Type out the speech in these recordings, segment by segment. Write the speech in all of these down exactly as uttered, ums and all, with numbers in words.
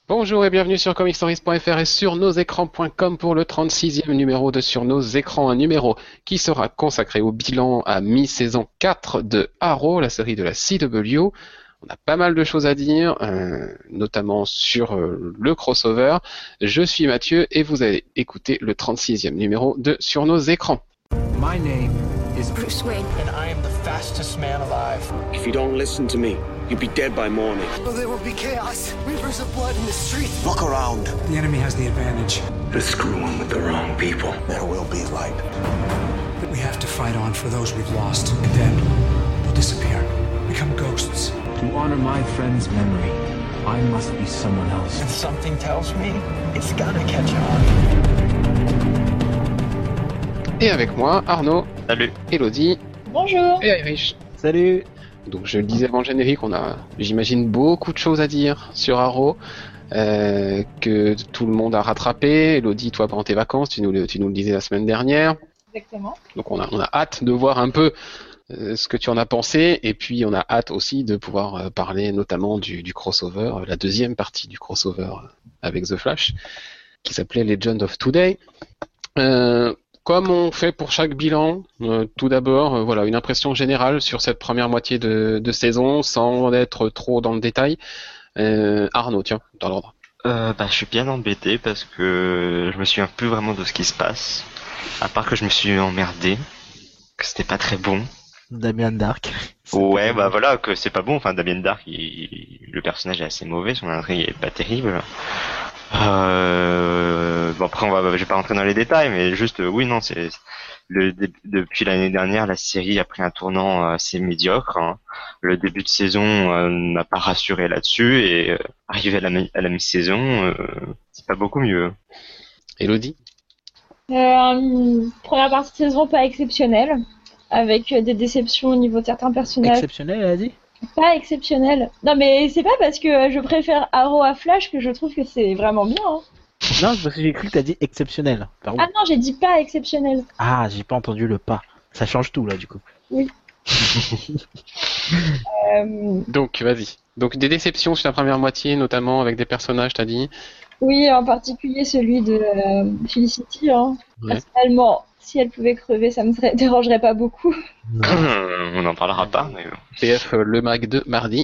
Bonjour et bienvenue sur comic stories point f r et sur nos écrans point com pour le trente-sixième numéro de Sur nos écrans, un numéro qui sera consacré au bilan à mi-saison quatre de Arrow, la série de la C W. On a pas mal de choses à dire, euh, notamment sur euh, le crossover. Je suis Mathieu et vous allez écouter le trente-sixième numéro de Sur nos écrans. My name is Bruce Wayne. and I am the fastest man alive. If you don't listen to me, you'll be dead by morning. Oh, there will be chaos. Rivers of blood in the streets. Look around. The enemy has the advantage. They're screwing with the wrong people. There will be light. We have to fight on for those we've lost. And then they'll disappear, become ghosts. To honor my friend's memory, I must be someone else. And something tells me it's gotta catch on. Et avec moi, Arnaud, Salut. Elodie Bonjour. et Irish. Salut. Donc je le disais avant le générique, on a, j'imagine, beaucoup de choses à dire sur Arrow, euh, que tout le monde a rattrapé. Elodie, toi, pendant tes vacances, tu nous le, tu nous le disais la semaine dernière. Exactement. Donc on a, on a hâte de voir un peu euh, ce que tu en as pensé, et puis on a hâte aussi de pouvoir euh, parler notamment du, du crossover, euh, la deuxième partie du crossover euh, avec The Flash, qui s'appelait Legend of Today. Euh, Comme on fait pour chaque bilan, euh, tout d'abord, euh, voilà, une impression générale sur cette première moitié de, de saison, sans être trop dans le détail. Euh, Arnaud, tiens, dans l'ordre. Euh, bah, je suis bien embêté parce que je me souviens plus vraiment de ce qui se passe. À part que je me suis emmerdé, que c'était pas très bon. Damien Dark. Ouais, bah voilà, que c'est pas bon. Enfin, Damien Dark, il- le personnage est assez mauvais, son intrigue est pas terrible. Euh... Bon, après, on va, je vais pas rentrer dans les détails, mais juste, euh, oui, non, c'est le dé- depuis l'année dernière, la série a pris un tournant assez médiocre. Hein. Le début de saison euh, n'a pas rassuré là-dessus, et euh, arrivé à la, mi- à la mi-saison, euh, c'est pas beaucoup mieux. Elodie? Euh, une première partie de saison pas exceptionnelle, avec euh, des déceptions au niveau de certains personnages. Exceptionnel, elle a dit. Pas exceptionnelle. Non mais c'est pas parce que euh, je préfère Arrow à Flash que je trouve que c'est vraiment bien. Hein. Non, c'est parce que j'ai cru que t'as dit exceptionnel. Pardon. Ah non, j'ai dit pas exceptionnel. Ah, j'ai pas entendu le pas. Ça change tout là du coup. Euh, Donc, vas-y. Donc, des déceptions sur la première moitié, notamment avec des personnages, t'as dit? oui, en particulier celui de euh, Felicity. Hein. Ouais. Personnellement, si elle pouvait crever, ça me serait- dérangerait pas beaucoup. On n'en parlera pas, mais bon. P F, euh, le mag de mardi.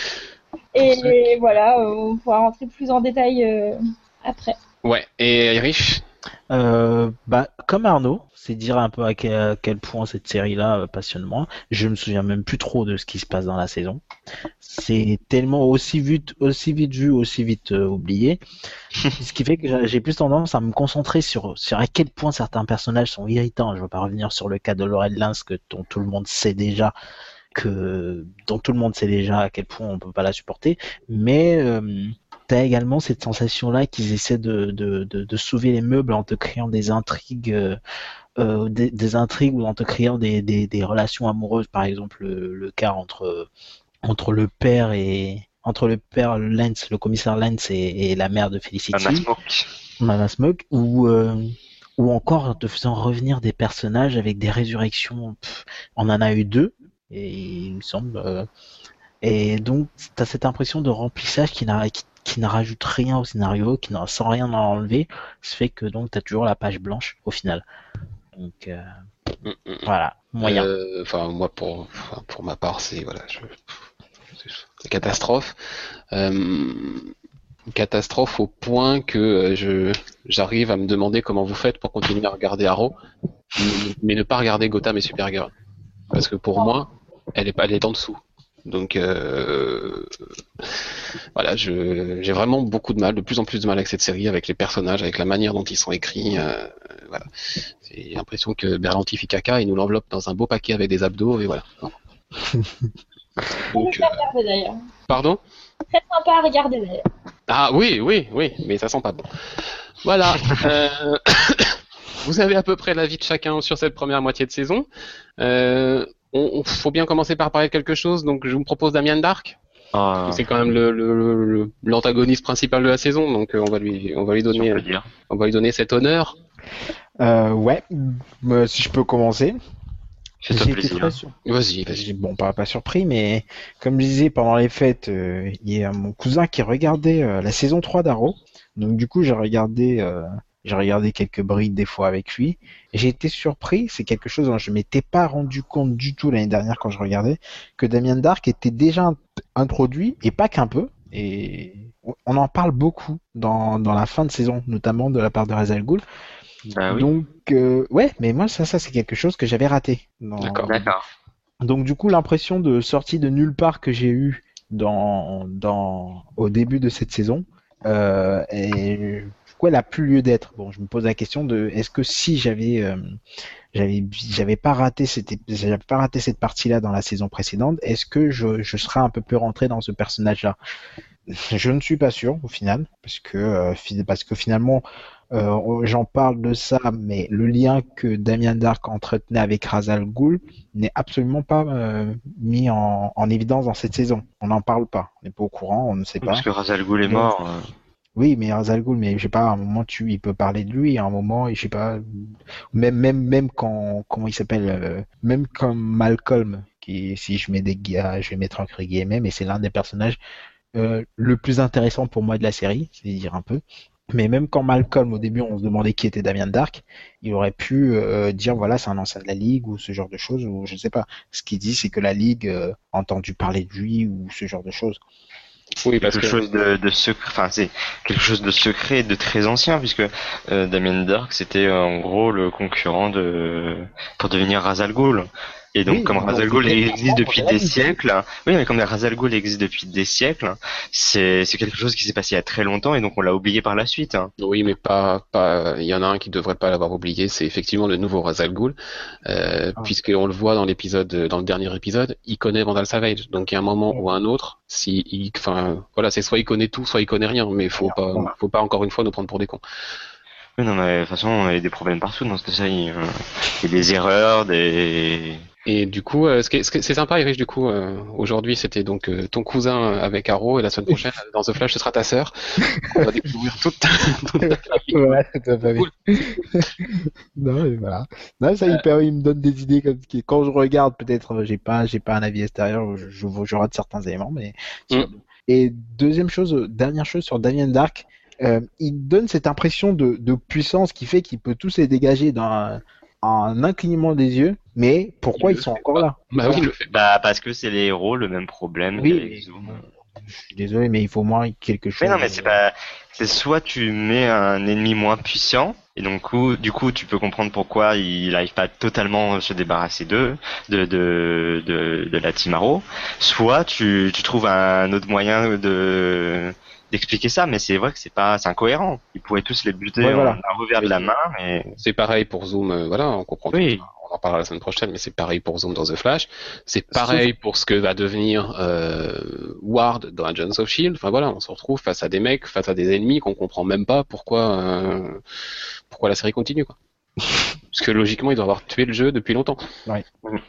Et voilà, euh, on pourra rentrer plus en détail euh, après. Ouais, et Irish? Euh, bah, comme Arnaud, c'est dire un peu à quel, à quel point cette série-là euh, passionne moi. Je me souviens même plus trop de ce qui se passe dans la saison. C'est tellement aussi vite, aussi vite vu, aussi vite euh, oublié. Ce qui fait que j'ai- j'ai plus tendance à me concentrer sur, sur à quel point certains personnages sont irritants. Je ne veux pas revenir sur le cas de Laurel Lance que dont tout le monde sait déjà que dont tout le monde sait déjà à quel point on peut pas la supporter, mais euh, t'as également cette sensation-là qu'ils essaient de, de, de, de sauver les meubles en te créant des intrigues, euh, euh, des, des intrigues ou en te créant des, des, des relations amoureuses, par exemple le, le cas entre entre le père et entre le père Lance, le commissaire Lance et, et la mère de Felicity. Mama Smoke. Mama Smoke, ou euh, ou encore en te faisant revenir des personnages avec des résurrections. Pff, on en a eu deux, et il me semble. euh, et donc, t'as cette impression de remplissage qui n'a qui, qui ne rajoute rien au scénario, qui n'a sans rien en enlever, ce fait que donc t'as toujours la page blanche au final. Donc euh, Mm, mm. voilà, moyen. Euh, Enfin, moi, pour, enfin, pour ma part, c'est voilà, je, c'est catastrophe. Euh, catastrophe au point que euh, je j'arrive à me demander comment vous faites pour continuer à regarder Arrow, mais, mais ne pas regarder Gotham et Supergirl, parce que pour moi, elle est pas, elle est en dessous. Donc euh, voilà, je j'ai vraiment beaucoup de mal, de plus en plus de mal avec cette série, avec les personnages, avec la manière dont ils sont écrits. Euh, voilà, j'ai l'impression que Berlanti Caca, il nous l'enveloppe dans un beau paquet avec des abdos et voilà. Donc, Très euh, sympa à regarder d'ailleurs. pardon? Très sympa à regarder d'ailleurs. Ah oui, oui, oui, mais ça sent pas bon. Voilà. euh, Vous avez à peu près l'avis de chacun sur cette première moitié de saison. Euh, on, on- faut bien commencer par parler de quelque chose, donc je vous propose Damien Dark. Ah, C'est quand même le, le- le- l'antagoniste principal de la saison, donc euh, on va lui, on va lui si on donner, peut dire. on va lui donner cet honneur. Euh, ouais, Euh, si je peux commencer. Fais-toi J'ai été plaisir. très sur- Vas-y, vas-y. j'ai- Bon, pas, pas surpris, mais comme je disais, pendant les fêtes, euh, il y a mon cousin qui regardait euh, la saison trois d'Arrow. Donc du coup, j'ai regardé, euh, j'ai regardé quelques brides des fois avec lui. Et j'ai été surpris, c'est quelque chose dont je m'étais pas rendu compte du tout l'année dernière quand je regardais, que Damien Dark était déjà int- introduit, et pas qu'un peu. Et on en parle beaucoup dans, dans la fin de saison, notamment de la part de Ra's al Ghul. Bah oui. Donc, euh, ouais, mais moi, ça, ça c'est quelque chose que j'avais raté. dans- D'accord. D'accord. Donc, du coup, l'impression de sortie de nulle part que j'ai eue dans, dans, au début de cette saison, euh, est, quoi, elle a plus lieu d'être. Bon, je me pose la question de, est-ce que si j'avais, euh, j'avais, j'avais pas raté cette, j'avais pas raté cette partie-là dans la saison précédente, est-ce que je, je serais un peu plus rentré dans ce personnage-là? Je ne suis pas sûr au final, parce que, euh, fi- parce que finalement, euh, j'en parle de ça, mais le lien que Damien Dark entretenait avec Ra's al Ghul n'est absolument pas euh, mis en, en évidence dans cette saison. On n'en parle pas, on n'est pas au courant, on ne sait pas. Parce que Ra's al Ghul est Donc, mort. euh, Oui, mais Ra's al Ghul, mais je sais pas, à un moment tu, il peut parler de lui, à un moment, je sais pas, même même même quand, comment il s'appelle, euh, même comme Malcolm, qui, si je mets des gars, je vais mettre entre guillemets, mais c'est l'un des personnages euh, le plus intéressant pour moi de la série, c'est dire un peu. Mais même quand Malcolm, au début, on se demandait qui était Damien Dark, il aurait pu euh, dire voilà, c'est un ancien de la Ligue ou ce genre de choses, ou je sais pas. Ce qu'il dit, c'est que la Ligue euh, a entendu parler de lui ou ce genre de choses. Oui, parce quelque que chose de, de secret, enfin c'est quelque chose de secret et de très ancien puisque euh, Damien Dark c'était euh, en gros le concurrent de pour devenir Ra's al Ghul. Et donc Oui, comme donc, Ra's al Ghul c'était existe depuis vraiment des pour la siècles, oui mais comme Ra's al Ghul existe depuis des siècles, c'est c'est quelque chose qui s'est passé il y a très longtemps et donc on l'a oublié par la suite. hein. oui, mais pas, pas. Il y en a un qui devrait pas l'avoir oublié, c'est effectivement le nouveau Ra's al Ghul, euh, Ah. puisqu'on le voit dans l'épisode, dans le dernier épisode, il connaît Vandal Savage. Donc il y a un moment ou un autre, si, il, enfin, voilà, c'est soit il connaît tout, soit il connaît rien. Mais faut pas, Voilà. faut pas encore une fois nous prendre pour des cons. Oui non mais de toute façon il y a des problèmes partout dans cette série. hein. Il y a des erreurs, des Et du coup, euh, ce qui est, ce qui est- c'est sympa, Erich, du coup, euh, aujourd'hui, c'était donc euh, ton cousin avec Arrow, et la semaine prochaine, dans The Flash, ce sera ta sœur. On va découvrir toute, toute ta famille. Ouais, tout à fait. Cool. Non, mais voilà. Non, ça, il, peut- il me donne des idées comme qui- quand je regarde, peut-être, euh, j'ai pas, j'ai pas un avis extérieur, je, je, je rate certains éléments, mais. Mm. Et deuxième chose, euh, dernière chose sur Damien Dark, euh, il donne cette impression de, de puissance qui fait qu'il peut tous les dégager d'un un inclinement des yeux, mais pourquoi Il ils le sont fait encore pas. là? Bah oui, il le fait. bah parce que c'est les héros le même problème Oui, qu'avec mais- Zoom. Je suis désolé, mais il faut au moins quelque chose. Mais non, mais c'est pas. C'est soit tu mets un ennemi moins puissant, et donc coup, du coup, tu peux comprendre pourquoi il n'arrive pas totalement à se débarrasser d'eux, de de de de la Team Arrow. Soit tu tu trouves un autre moyen de d'expliquer ça, mais c'est vrai que c'est pas, c'est incohérent. Ils pourraient tous les buter Ouais, en voilà. un revers de la main, mais C'est pareil pour Zoom, euh, voilà, on comprend. Oui. tout. On en parlera la semaine prochaine, mais c'est pareil pour Zoom dans The Flash. C'est pareil pour ce que va devenir euh, Ward dans Agents of Shield. Enfin voilà, on se retrouve face à des mecs, face à des ennemis qu'on comprend même pas pourquoi euh, pourquoi la série continue, quoi. Parce que logiquement, ils doivent avoir tué le jeu depuis longtemps. Ouais.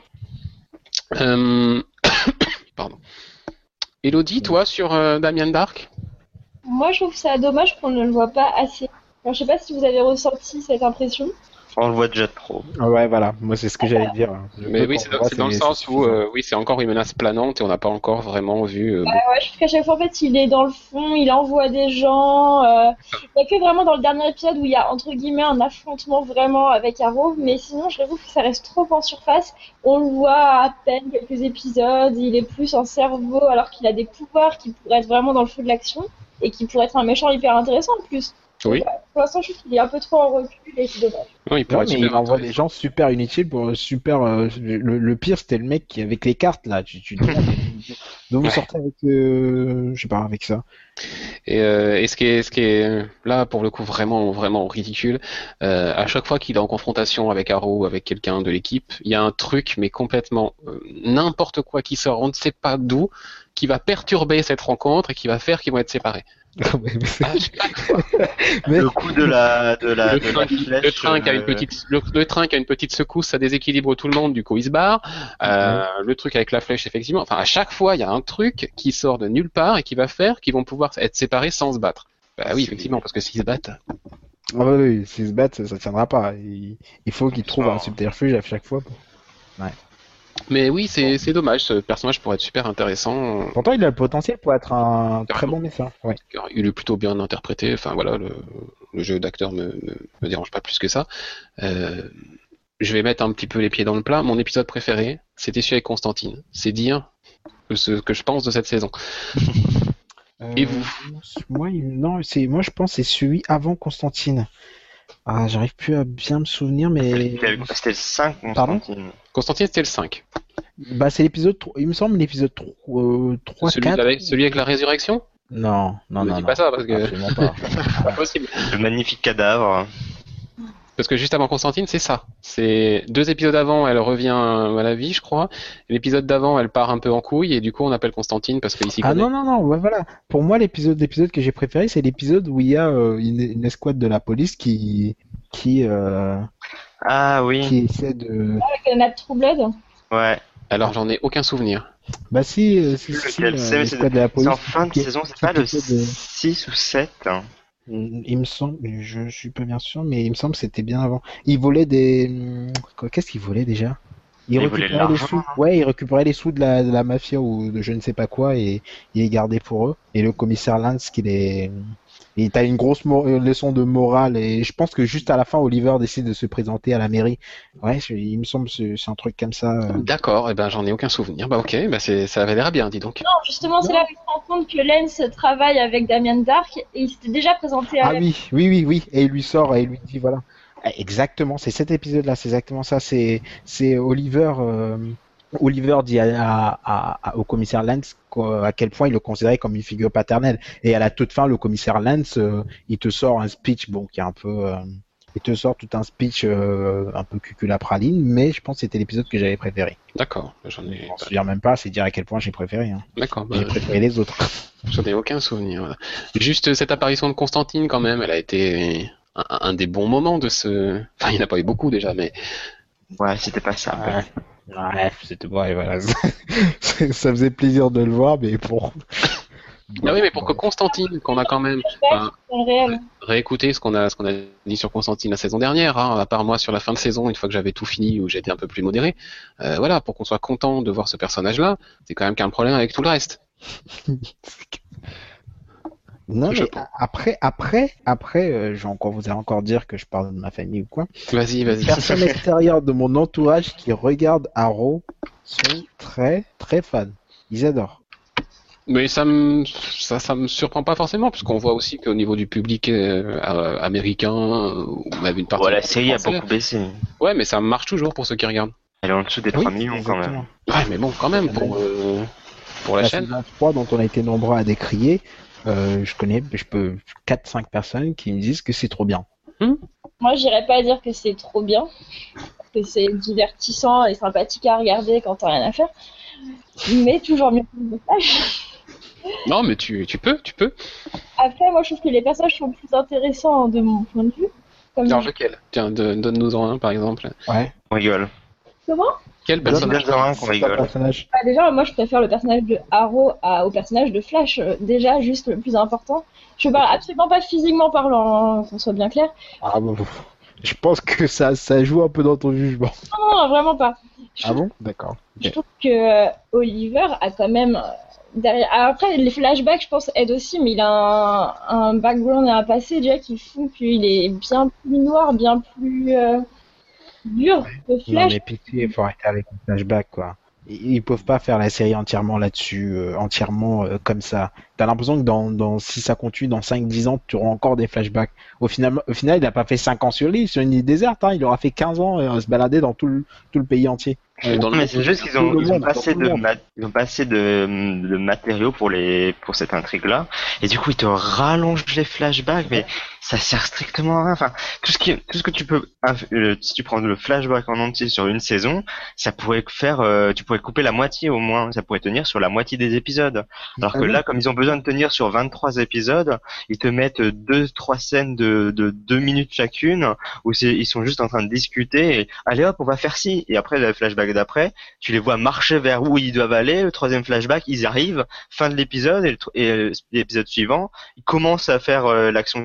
Euh... Pardon. Elodie, toi, sur euh, Damien Dark? Moi, je trouve ça dommage qu'on ne le voit pas assez. Alors, je sais pas si vous avez ressenti cette impression. on le voit déjà trop. Ouais, voilà, moi c'est ce que j'allais dire. Je Mais veux oui, qu'on c'est le dans, voit, c'est dans le c'est- sens c'est où, suffisant. euh, oui, c'est encore une menace planante et on n'a pas encore vraiment vu. euh, Ouais, ouais, je trouve qu'à chaque fois, en fait, il est dans le fond, il envoie des gens. euh, Il n'y a que vraiment dans le dernier épisode où il y a, entre guillemets, un affrontement vraiment avec Arrow. Mais sinon, je trouve que ça reste trop en surface. On le voit à peine quelques épisodes. Il est plus en cerveau alors qu'il a des pouvoirs qui pourraient être vraiment dans le feu de l'action et qui pourraient être un méchant hyper intéressant en plus. Oui. Donc, ouais, pour l'instant, je trouve qu'il est un peu trop en recul et c'est dommage. Non, il pourrait Ouais, être mais super il envoie intéressant. des gens super inutiles pour super. euh, le, le pire, c'était le mec qui avec les cartes là. Tu, tu te demandes, donc vous Ouais. sortez avec, euh, je sais pas, avec ça. Et, euh, et ce qui est, ce qui est là pour le coup vraiment, vraiment ridicule, euh, à chaque fois qu'il est en confrontation avec Arrow ou avec quelqu'un de l'équipe, il y a un truc, mais complètement euh, n'importe quoi qui sort, on ne sait pas d'où, qui va perturber cette rencontre et qui va faire qu'ils vont être séparés. Ouais, mais c'est- À chaque fois. Mais- Le coup de la de la Le de train, la qui- flèche, le train qui a une euh, petite, le, le train qui a une petite secousse, ça déséquilibre tout le monde, du coup il se barre. Euh, Le truc avec la flèche, effectivement. Enfin, à chaque fois, il y a un truc qui sort de nulle part et qui va faire qu'ils vont pouvoir être séparés sans se battre. Bah oui, effectivement, parce que s'ils se battent. Ah ouais, oui, s'ils se battent, ça, ça tiendra pas. Il, il faut qu'ils trouvent un subterfuge à chaque fois. pour- Ouais. Mais oui, c'est c'est dommage. Ce personnage pourrait être super intéressant. Pourtant, il a le potentiel pour être un très bon médecin. Ouais. Il est plutôt bien interprété. Enfin voilà, le, le jeu d'acteur me, me me dérange pas plus que ça. Euh, je vais mettre un petit peu les pieds dans le plat. Mon épisode préféré, c'était celui avec Constantine. C'est dire ce que je pense de cette saison. Euh, Et vous? Moi, il- non, c'est moi je pense que c'est celui avant Constantine. Ah, j'arrive plus à bien me souvenir, mais C'était c'était le cinq, Pardon Constantine. Constantine, c'était le cinq. bah c'est l'épisode trois, il me semble l'épisode trois, euh, trois Celui, quatre. avec, celui avec la résurrection? Non, non, Me non, dis non. pas ça parce que Absolument pas. c'est pas possible. Le magnifique cadavre. Parce que juste avant Constantine, c'est ça. C'est deux épisodes avant, elle revient à la vie, je crois. Et l'épisode d'avant, elle part un peu en couille et du coup, on appelle Constantine parce qu'il s'y Ah connaît. non, non, non, ouais, voilà. Pour moi, l'épisode l'épisode que j'ai préféré, c'est l'épisode où il y a euh, une, une escouade de la police qui qui euh, Ah oui, qui essaie de. Avec Nat True Blood. ouais. Alors, j'en ai aucun souvenir. Bah si, euh, si, si, Lequel euh, c'est, mais c'est l'escouade de la c'est police. en fin de qui- saison, c'est qui pas le essaie de- six ou sept. hein. Il me semble, je suis pas bien sûr, mais il me semble que c'était bien avant. Il volait des. hum, quoi, Qu'est-ce qu'il volait déjà? Il Il volait de récupérait les l'argent, sous. Ouais, il récupérait les sous de la, de la mafia ou de je ne sais pas quoi et il les gardait pour eux. Et le commissaire Lance, qui les. Et t'as une grosse mo- euh, leçon de morale et je pense que juste à la fin, Oliver décide de se présenter à la mairie. Ouais, je- il me semble que c'est c'est un truc comme ça. euh. D'accord, et ben j'en ai aucun souvenir. Bah ok, bah c'est ça avait l'air bien, dis donc. Non, justement, c'est là où il se rend compte que Lance travaille avec Damien Dark et il s'était déjà présenté à Ah la... oui, oui, oui, oui. Et il lui sort et il lui dit voilà. Ah, exactement, c'est cet épisode-là, c'est exactement ça. C'est c'est Oliver. euh, Oliver dit à, à- à- au commissaire Lance qu'à- à quel point il le considérait comme une figure paternelle. Et à la toute fin, le commissaire Lance, euh, il te sort un speech, bon, qui est un peu, euh, il te sort tout un speech euh, un peu cuculapraline, mais je pense que c'était l'épisode que j'avais préféré. D'accord, j'en ai. Je m'en souviens même pas, c'est dire à quel point j'ai préféré. Hein. D'accord, bah, J'ai préféré les autres. j'en ai aucun souvenir. Voilà. Juste cette apparition de Constantine, quand même, elle a été un, un des bons moments de ce. Enfin, il n'y en a pas eu beaucoup déjà, mais Ouais, c'était pas ça. Ouais. Ouais, c'était bon, et voilà. ça faisait plaisir de le voir, mais pour. ah oui, mais pour que Constantine, qu'on a quand même enfin, dans le réel. réécouté ce qu'on a ce qu'on a dit sur Constantine la saison dernière, hein, à part moi sur la fin de saison, une fois que j'avais tout fini où j'étais un peu plus modéré, euh, voilà, pour qu'on soit content de voir ce personnage-là, c'est quand même qu'il y a un problème avec tout le reste. Non, Je mais pense. après, après, après, euh, je vais encore vous allez encore dire que je parle de ma famille ou quoi. Vas-y, vas-y. Personne extérieure de mon entourage qui regarde Arrow sont très, très fans. Ils adorent. Mais ça me ça, ça me surprend pas forcément, parce qu'on voit aussi qu'au niveau du public euh, euh, américain, euh, ou même une partie. Ouais, la série a française, beaucoup baissé. Ouais, mais ça marche toujours pour ceux qui regardent. Elle est en dessous des trois millions quand même. exactement. Ouais, mais bon, quand même, pour, euh, pour la La chaîne. saison trois dont on a été nombreux à décrier, euh, je connais, je peux quatre cinq personnes qui me disent que c'est trop bien. Moi, j'irais pas dire que c'est trop bien, que c'est divertissant et sympathique à regarder quand t'as rien à faire, mais toujours mieux que le Flash. Non, mais tu, tu peux, tu peux. Après, moi, je trouve que les personnages sont plus intéressants de mon point de vue. Comme Alors, lequel? Tiens, de- donne-nous-en un, par exemple. Ouais. On rigole. Comment Quel personnage? Donne-en un qu'on C'est un rigole. personnage. Bah, déjà, moi, je préfère le personnage de Arrow à- au personnage de Flash. Euh, Déjà, juste le plus important. Je parle absolument pas physiquement parlant, hein, qu'on soit bien clair. Ah bon, je pense que ça, ça joue un peu dans ton jugement. Non, non, vraiment pas. Je Ah trouve, bon? D'accord. je trouve que euh, Oliver a quand même euh, derrière. Alors après, les flashbacks, je pense, aident aussi, mais il a un, un background et un passé déjà qui font qu'il est bien plus noir, bien plus euh, dur que Non, Flash. mais pitié, il faut arrêter avec les flashbacks, quoi. Ils ils peuvent pas faire la série entièrement là-dessus, euh, entièrement euh, comme ça. T'as l'impression que dans, dans, si ça continue dans cinq dix ans, tu auras encore des flashbacks. Au final, au final, il a pas fait cinq ans sur l'île, sur une île déserte, hein. Il aura fait quinze ans euh, à se balader dans tout le, tout le pays entier. Et dans le Mais monde, c'est juste qu'ils tout ont, le ils ont monde, pas dans assez tout le de, monde. mat- ils ont pas assez de, de matériaux pour les, pour cette intrigue-là. Et du coup, ils te rallongent les flashbacks, mais ça sert strictement à rien. Enfin, tout ce qui, tout ce que tu peux, euh, si tu prends le flashback en entier sur une saison, ça pourrait faire, euh, tu pourrais couper la moitié au moins. Ça pourrait tenir sur la moitié des épisodes. Alors Ah que oui. là, comme ils ont besoin de tenir sur vingt-trois épisodes, ils te mettent deux, trois scènes de, de deux minutes chacune, où c'est, ils sont juste en train de discuter et, allez hop, on va faire ci. Et après, le flashback d'après, tu les vois marcher vers où ils doivent aller. Le troisième flashback, ils arrivent, fin de l'épisode, et, le tr- et l'épisode suivant, ils commencent à faire euh, l'action qu'ils doivent faire.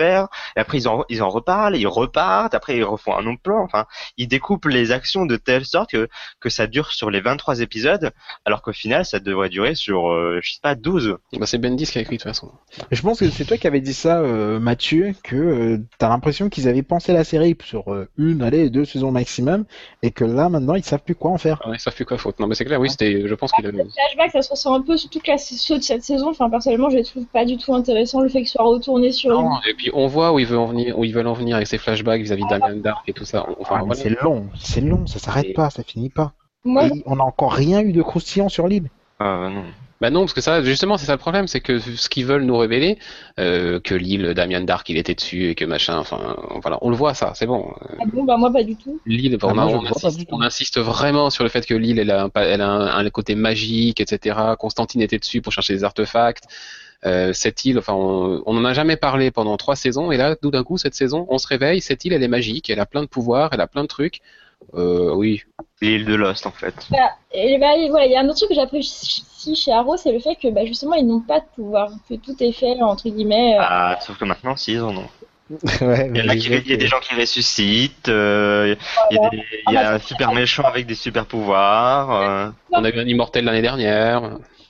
faire, et après ils en, ils en reparlent, ils repartent, après ils refont un autre plan, enfin, ils découpent les actions de telle sorte que, que ça dure sur les vingt-trois épisodes, alors qu'au final, ça devrait durer sur, euh, je sais pas, douze. Bah, c'est Bendis qui a écrit de toute façon. Je pense que c'est toi qui avais dit ça, euh, Mathieu, que euh, t'as l'impression qu'ils avaient pensé la série sur euh, une, allez, deux saisons maximum, et que là, maintenant, ils savent plus quoi en faire. Ah ouais, ça fait quoi faute. Non, mais c'est clair, oui, c'était, je pense qu'il a. Le flashback, ça se ressent un peu sur toute la saison de cette saison. Enfin, personnellement, je les trouve pas du tout intéressant le fait qu'il soit retourné sur. Non, et puis on voit où ils veulent en venir, où ils veulent en venir avec ces flashbacks vis-à-vis de Damien Dark et tout ça. Enfin, Ah, mais voilà. c'est long, c'est long, ça s'arrête Et- pas, ça finit pas. Moi, Et on a encore rien eu de croustillant sur l'île. Ah non. Bah non, parce que ça, justement, c'est ça le problème, c'est que ce qu'ils veulent nous révéler, euh, que l'île Damien Dark, il était dessus et que machin, enfin, voilà, on le voit ça, c'est bon. ah bon, bah moi pas du tout. L'île, Ah, on, moi, je on le vois pas insiste, du tout. on insiste vraiment sur le fait que l'île, elle a un, pa- elle a un, un côté magique, et cetera. Constantine était dessus pour chercher des artefacts. Euh, cette île, enfin, on on en a jamais parlé pendant trois saisons, et là, tout d'un coup, cette saison, on se réveille, cette île, elle est magique, elle a plein de pouvoirs, elle a plein de trucs. Euh, oui. L'île de Lost, en fait. Bah, et bah, et voilà, il y a un autre truc que j'apprécie chez Arrow, c'est le fait que bah, justement ils n'ont pas de pouvoir, que tout est fait entre guillemets. euh, Ah, sauf que maintenant, si, ils en ont. Ouais, Il y, en a mais qui, les il y a des autres, gens qui ressuscitent, euh, il y a, des, il y a un super méchant avec des super pouvoirs. Euh. On a eu un immortel l'année dernière.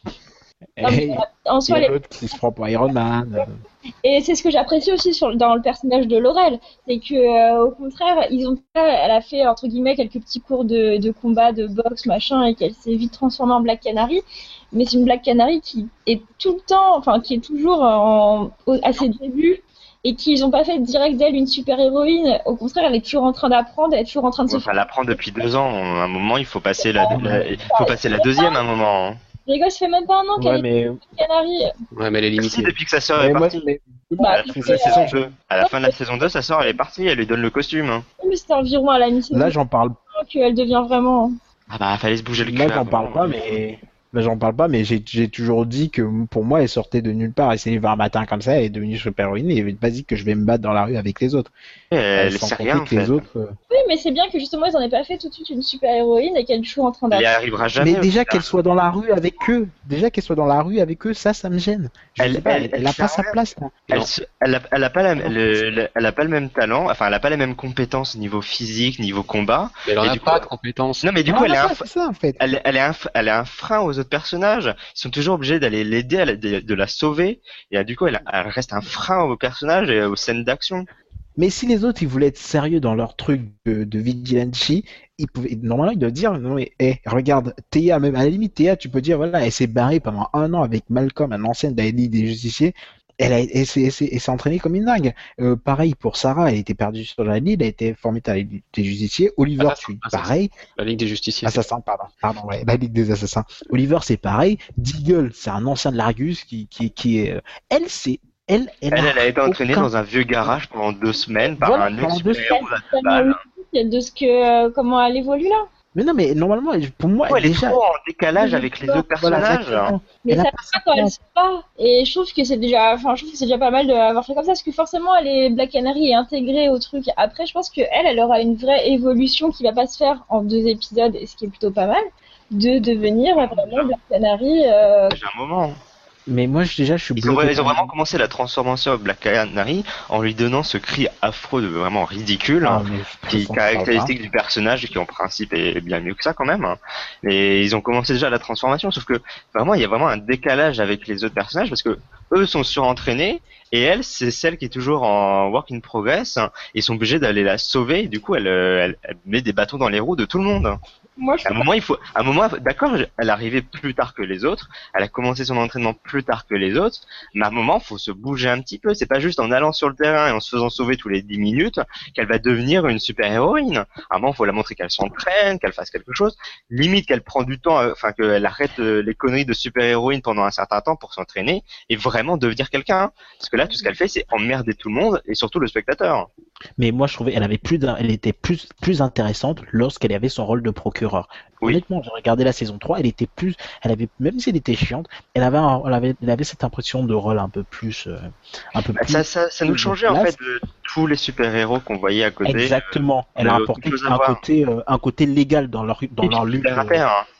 euh, non, mais, et- euh, en Il y soi, a les- l'autre qui se prend pour Iron Man. euh. et c'est ce que j'apprécie aussi sur, dans le personnage de Laurel, c'est que euh, au contraire, ils ont pas, elle a fait entre guillemets quelques petits cours de, de combat, de boxe, machin, et qu'elle s'est vite transformée en Black Canary. Mais c'est une Black Canary qui est tout le temps, enfin qui est toujours en, au- à ses débuts. Et qu'ils n'ont pas fait direct d'elle une super héroïne. Au contraire, elle est toujours en train d'apprendre, elle est toujours en train de se Enfin, elle apprend depuis deux ans. À un moment, il faut passer la, la- il faut passer la deuxième à un moment. hein. Les gars, ça fait même pas un an qu'elle Ouais, est mais, Canary. Ouais, mais elle est Si, limitée. depuis que sa sœur mais est moi, partie. mais- Bah, À la, c'est- fin de la saison deux. À la fin de la saison deux, sa sœur, elle est partie, elle lui donne le costume. hein. Mais c'était environ à la mi-saison là, j'en parle. qu'elle devient vraiment. Ah bah, fallait se bouger le cul. Là, à un j'en parle moment. pas, mais là, j'en parle pas, mais j'ai j'ai toujours dit que pour moi, elle sortait de nulle part. Et c'est un matin comme ça, elle est devenue super héroïne. Et il est basique que je vais me battre dans la rue avec les autres. Elle Sans sait compter rien, en que les fait. autres. euh, Oui, mais c'est bien que justement ils en aient pas fait tout de suite une super héroïne et qu'elle est toujours en train Elle y d'apprendre. arrivera jamais. Mais au déjà final. qu'elle soit dans la rue avec eux, déjà qu'elle soit dans la rue avec eux, ça, ça me gêne. Je Elle- sais pas, elle- elle, elle elle a fait pas sa rien. place. Là. Elle, se- elle, a, elle a pas la, le- le- elle a pas le même talent, enfin elle a pas les mêmes compétences niveau physique, niveau combat. Mais elle en Et a du pas coup- de compétences. Non mais du Non, coup elle non, est un, non, c'est ça en fait. elle, elle est un, elle est un frein aux autres personnages. Ils sont toujours obligés d'aller l'aider, à la- de, de la sauver. Et euh, du coup elle, elle reste un frein aux personnages et aux scènes d'action. Mais si les autres ils voulaient être sérieux dans leur truc de, de vigilance, ils pouvaient normalement ils doivent dire non mais hey, regarde Théa, même à la limite Théa tu peux dire voilà elle s'est barrée pendant un an avec Malcolm, un ancien de la Ligue des Justiciers. Elle, a, elle, s'est, elle, s'est, elle s'est entraînée comme une dingue. Euh, pareil pour Sarah, elle était perdue sur la Ligue, elle a été formée à la Ligue des Justiciers. Oliver, Assassin, tu assassin. pareil. La Ligue des Justiciers. Assassin, pardon, pardon, ouais, la Ligue des Assassins. Oliver, c'est pareil. Deagle, c'est un ancien de l'Argus qui, qui, qui est. euh, Elle, c'est. Elle, elle, Elle, elle a été entraînée aucun- dans un vieux garage pendant deux semaines par Voilà, un pendant deux ex-super-héros Ça là, de m'a balle. eu de ce que euh, comment elle évolue là. Mais non, mais normalement, pour moi, Du coup, elle est déjà. trop en décalage avec les autres Voilà, personnages. exactement. Mais Elle a ça pas va sa quand elle place. se bat. Et je trouve que c'est déjà, enfin, je trouve que c'est déjà pas mal d'avoir fait comme ça, parce que forcément, elle est Black Canary est intégrée au truc. Après, je pense que elle, elle aura une vraie évolution qui va pas se faire en deux épisodes, et ce qui est plutôt pas mal, de devenir vraiment Black Canary. Euh... J'ai un moment. Mais moi, je- déjà, je suis Ils ont, bloqué. ils ont vraiment commencé la transformation de Black Canary en lui donnant ce cri affreux de vraiment ridicule. Ah, hein, mais de qui toute façon, est ça va. caractéristique du personnage, qui en principe est bien mieux que ça quand même. hein. Et ils ont commencé déjà la transformation, sauf que vraiment il y a vraiment un décalage avec les autres personnages parce que eux sont surentraînés et elle c'est celle qui est toujours en work in progress. hein, Ils sont obligés d'aller la sauver. Et du coup elle, euh, elle, elle met des bâtons dans les roues de tout le monde. Moi, je À un moment il faut, à un moment d'accord, elle arrivait plus tard que les autres, elle a commencé son entraînement plus tard que les autres, mais à un moment faut se bouger un petit peu. C'est pas juste en allant sur le terrain et en se faisant sauver tous les dix minutes qu'elle va devenir une super héroïne. À un moment faut la montrer qu'elle s'entraîne, qu'elle fasse quelque chose. Limite qu'elle prend du temps, euh, enfin qu'elle arrête euh, les conneries de super héroïne pendant un certain temps pour s'entraîner et vraiment devenir quelqu'un. hein. Parce que là tout ce qu'elle fait c'est emmerder tout le monde et surtout le spectateur. Mais moi, je trouvais elle avait plus, d'un- elle était plus, plus intéressante lorsqu'elle avait son rôle de procureur. Oui. Honnêtement, j'ai regardé la saison trois, elle était plus, elle avait, même si elle était chiante, elle avait, un- elle avait, elle avait cette impression de rôle un peu plus, euh, un peu Bah, plus. ça, ça, ça nous de changeait en place. fait de tous les super héros qu'on voyait à côté. Exactement. Elle a euh, apporté autre chose à un voir. côté, euh, un côté légal dans leur, dans Et leur puis, lutte. super euh, affaire, hein.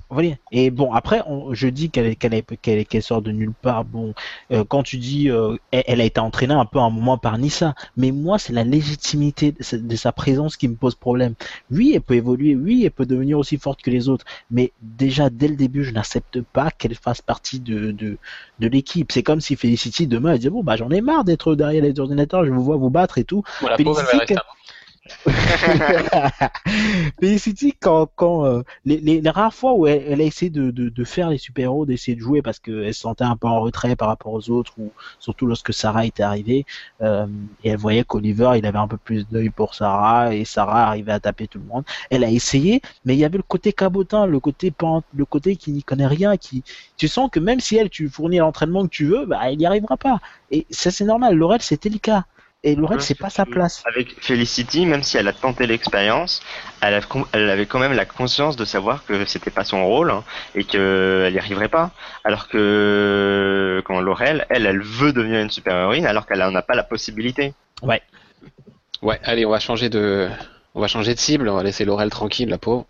Voilà. Et bon, après, on, je dis qu'elle, qu'elle, est- qu'elle, qu'elle sort de nulle part. Bon, euh, quand tu dis, euh, elle, elle a été entraînée un peu à un moment par Nissa, mais moi, c'est la légitimité de, sa de sa présence qui me pose problème. Oui, elle peut évoluer, oui, elle peut devenir aussi forte que les autres, mais déjà, dès le début, je n'accepte pas qu'elle fasse partie de, de, de l'équipe. C'est comme si Felicity, demain, elle disait, bon, bah, j'en ai marre d'être derrière les ordinateurs, je vous vois vous battre et tout. Bon, la pauvre, elle va Felicity, rester un Felicity, quand, quand euh, les, les, les rares fois où elle, elle a essayé de, de, de faire les super-héros, d'essayer de jouer parce qu'elle se sentait un peu en retrait par rapport aux autres, ou surtout lorsque Sarah était arrivée, euh, et elle voyait qu'Oliver, il avait un peu plus d'œil pour Sarah, et Sarah arrivait à taper tout le monde. Elle a essayé, mais il y avait le côté cabotin, le côté pan- le côté qui n'y connaît rien, qui, tu sens que même si elle, tu fournis l'entraînement que tu veux, bah, elle n'y arrivera pas. Et ça, c'est normal. Laurel, c'était le cas. Et Laurel, c'est pas sa place. Avec Felicity, même si elle a tenté l'expérience, elle, a, elle avait quand même la conscience de savoir que c'était pas son rôle hein, et qu'elle n'y arriverait pas. Alors que quand Laurel, elle, elle veut devenir une super-héroïne alors qu'elle n'en a pas la possibilité. Ouais. Ouais, allez, on va changer de, on va changer de cible. On va laisser Laurel tranquille, la pauvre.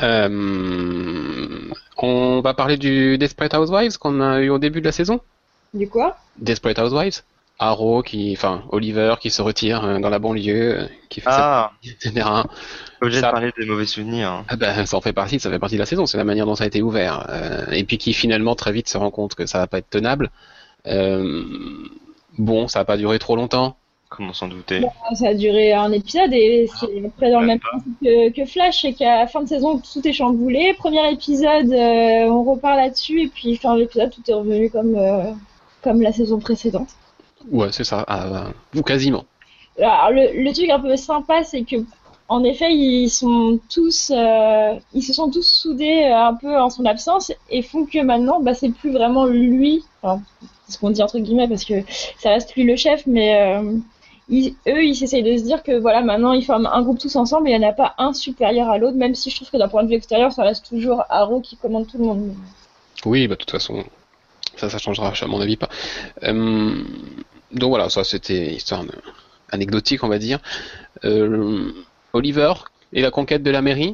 Euh, on va parler du Desperate Housewives qu'on a eu au début de la saison. Du quoi? Desperate Housewives. Arrow qui, enfin Oliver qui se retire euh, dans la banlieue, euh, qui fait Ah, ça, et cetera. obligé Ça- de parler des mauvais souvenirs. hein. Ah ben, ça en fait partie, ça fait partie de la saison, c'est la manière dont ça a été ouvert. Euh, et puis qui finalement très vite se rend compte que ça va pas être tenable. Euh, bon, ça va pas durer trop longtemps. Comment s'en douter. Bon, ça a duré un épisode et c'est après dans le même principe que, que Flash, c'est qu'à la fin de saison tout est chamboulé. Premier épisode, euh, on repart là-dessus et puis fin de l'épisode tout est revenu comme euh, comme la saison précédente. Ouais, c'est ça, ah, ou quasiment. Alors le, le truc un peu sympa, c'est que en effet ils sont tous, euh, ils se sont tous soudés euh, un peu en son absence et font que maintenant, bah c'est plus vraiment lui. Enfin, c'est ce qu'on dit entre guillemets parce que ça reste lui le chef, mais euh, ils, eux, ils essayent de se dire que voilà, maintenant ils forment un groupe tous ensemble et il n'y en a pas un supérieur à l'autre, même si je trouve que d'un point de vue extérieur, ça reste toujours Arrow qui commande tout le monde. Oui, bah de toute façon, ça, ça changera à mon avis pas. Euh, donc voilà, ça c'était histoire de- anecdotique, on va dire. Euh, Oliver et la conquête de la mairie.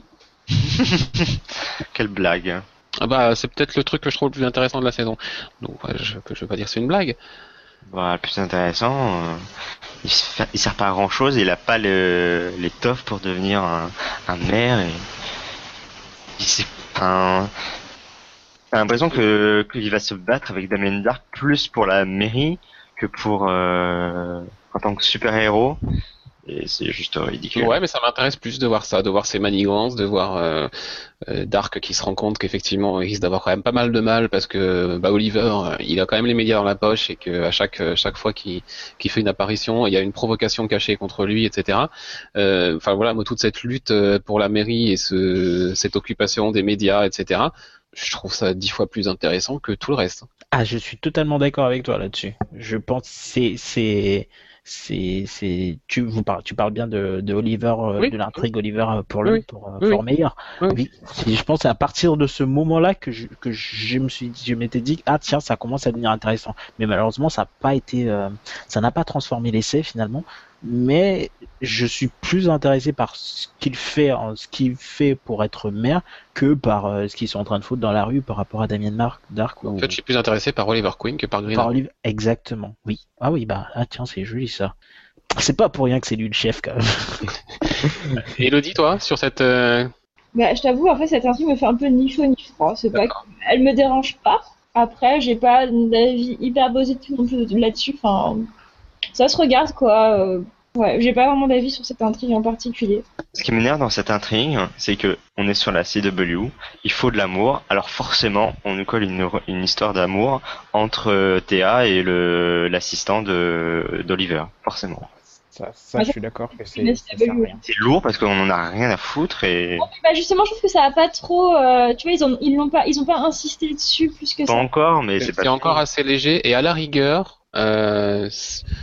Quelle blague. Ah bah c'est peut-être le truc que je trouve le plus intéressant de la saison. Donc ouais, je, je vais pas dire que c'est une blague. Bah, le plus intéressant, euh, il, se fait- il sert pas à grand chose, il a pas le, l'étoffe pour devenir un, un maire et il s'est, enfin, t'as l'impression que, qu'il va se battre avec Damien Dark plus pour la mairie que pour, euh, en tant que super-héros. Et c'est juste ridicule. Ouais, mais ça m'intéresse plus de voir ça, de voir ces manigances, de voir euh, euh, Dark qui se rend compte qu'effectivement il risque d'avoir quand même pas mal de mal parce que bah, Oliver, euh, il a quand même les médias dans la poche et que à chaque euh, chaque fois qu'il qu'il fait une apparition, il y a une provocation cachée contre lui, et cetera. Euh, Enfin voilà, moi toute cette lutte euh, pour la mairie et ce cette occupation des médias, et cetera. Je trouve ça dix fois plus intéressant que tout le reste. Ah, je suis totalement d'accord avec toi là-dessus. Je pense que c'est c'est c'est c'est tu vous parles tu parles bien de de Oliver euh, Oui. de l'intrigue Oliver euh, pour le Oui. pour euh, Oui. Fort Meyer. Oui. Oui, c'est- je pense que c'est à partir de ce moment-là que je que je me suis je m'étais dit ah tiens ça commence à devenir intéressant. Mais malheureusement ça n'a pas été euh, ça n'a pas transformé l'essai finalement. Mais je suis plus intéressé par ce qu'il fait en ce qu'il fait pour être maire que par euh, ce qu'ils sont en train de foutre dans la rue par rapport à Damien Mark Dark ou En fait, je suis plus intéressé par Oliver Queen que par Green par Arrow. Oliver. Exactement, oui. Ah oui, bah, ah tiens, c'est joli ça. C'est pas pour rien que c'est lui le chef quand même. Elodie, toi, sur cette euh, Bah, je t'avoue, en fait, cette intrigue me fait un peu ni chaud ni froid. C'est pas, D'accord. elle me dérange pas. Après, j'ai pas d'avis hyper positif non plus là-dessus. Enfin, ça se regarde quoi. Euh, Ouais, j'ai pas vraiment d'avis sur cette intrigue en particulier. Ce qui m'énerve dans cette intrigue, c'est que on est sur la C W, il faut de l'amour, alors forcément, on nous colle une, une histoire d'amour entre euh, Théa et le, l'assistant de, d'Oliver, forcément. Ça, ça Ouais, je suis d'accord que c'est, c'est ça sert à W. rien. C'est lourd parce qu'on en a rien à foutre et Bah justement, je trouve que ça a pas trop. euh, tu vois, ils ont, ils l'ont pas, ils ont pas insisté dessus plus que pas ça. encore, mais c'est c'est pas encore fini. assez léger et à la rigueur, euh, c-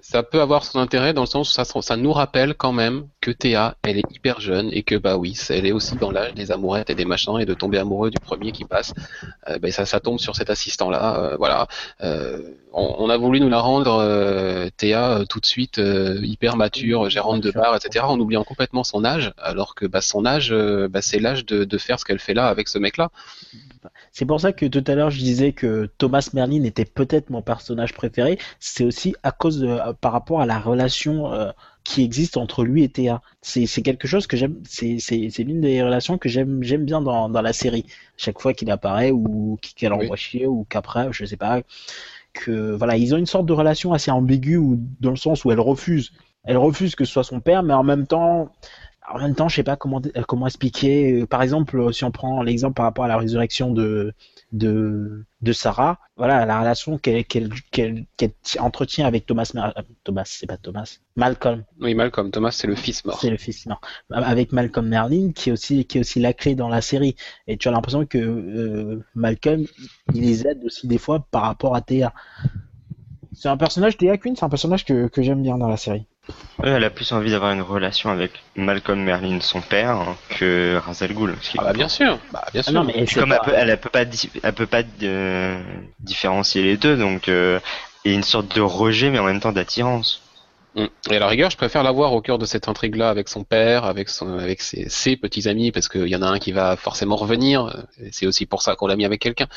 ça peut avoir son intérêt dans le sens où ça, ça nous rappelle quand même que Théa, elle est hyper jeune et que bah oui, elle est aussi dans l'âge des amourettes et des machins et de tomber amoureux du premier qui passe. Euh, bah, ça, ça tombe sur cet assistant-là. Euh, voilà. Euh, on, on a voulu nous la rendre euh, Théa euh, tout de suite euh, hyper mature, gérante de bar, et cetera. En oubliant complètement son âge, alors que bah son âge, euh, bah, c'est l'âge de, de faire ce qu'elle fait là avec ce mec-là. C'est pour ça que tout à l'heure je disais que Thomas Merlin était peut-être mon personnage préféré. C'est aussi à cause de, par rapport à la relation euh, qui existe entre lui et Théa. C'est, c'est quelque chose que j'aime. C'est, c'est, c'est l'une des relations que j'aime, j'aime bien dans, dans la série. Chaque fois qu'il apparaît ou qu'elle envoie oui. chier ou qu'après, je sais pas. Que voilà, ils ont une sorte de relation assez ambiguë ou dans le sens où elle refuse, elle refuse que ce soit son père, mais en même temps. En même temps, je sais pas comment comment expliquer. Par exemple, si on prend l'exemple par rapport à la résurrection de de de Sarah, voilà la relation qu'elle qu'elle qu'elle, qu'elle entretient avec Thomas Mer... Thomas, c'est pas Thomas, Malcolm. Oui, Malcolm. Thomas, c'est le fils mort. C'est le fils mort. Avec Malcolm Merlin, qui est aussi qui est aussi la clé dans la série. Et tu as l'impression que euh, Malcolm, il les aide aussi des fois par rapport à Théa. C'est un personnage, Théa Quinn, c'est un personnage que que j'aime bien dans la série. Ouais, elle a plus envie d'avoir une relation avec Malcolm Merlin, son père, hein, que Ra's al Ghul. Ah bah bien sûr, bah bien sûr. Ah non, mais comme pas... elle, peut, elle, elle peut pas, elle peut pas euh, différencier les deux, donc euh, il y a une sorte de rejet, mais en même temps d'attirance. Et à la rigueur, je préfère la voir au cœur de cette intrigue-là avec son père, avec son, avec ses, ses petits amis, parce qu'il y en a un qui va forcément revenir. Et c'est aussi pour ça qu'on l'a mis avec quelqu'un.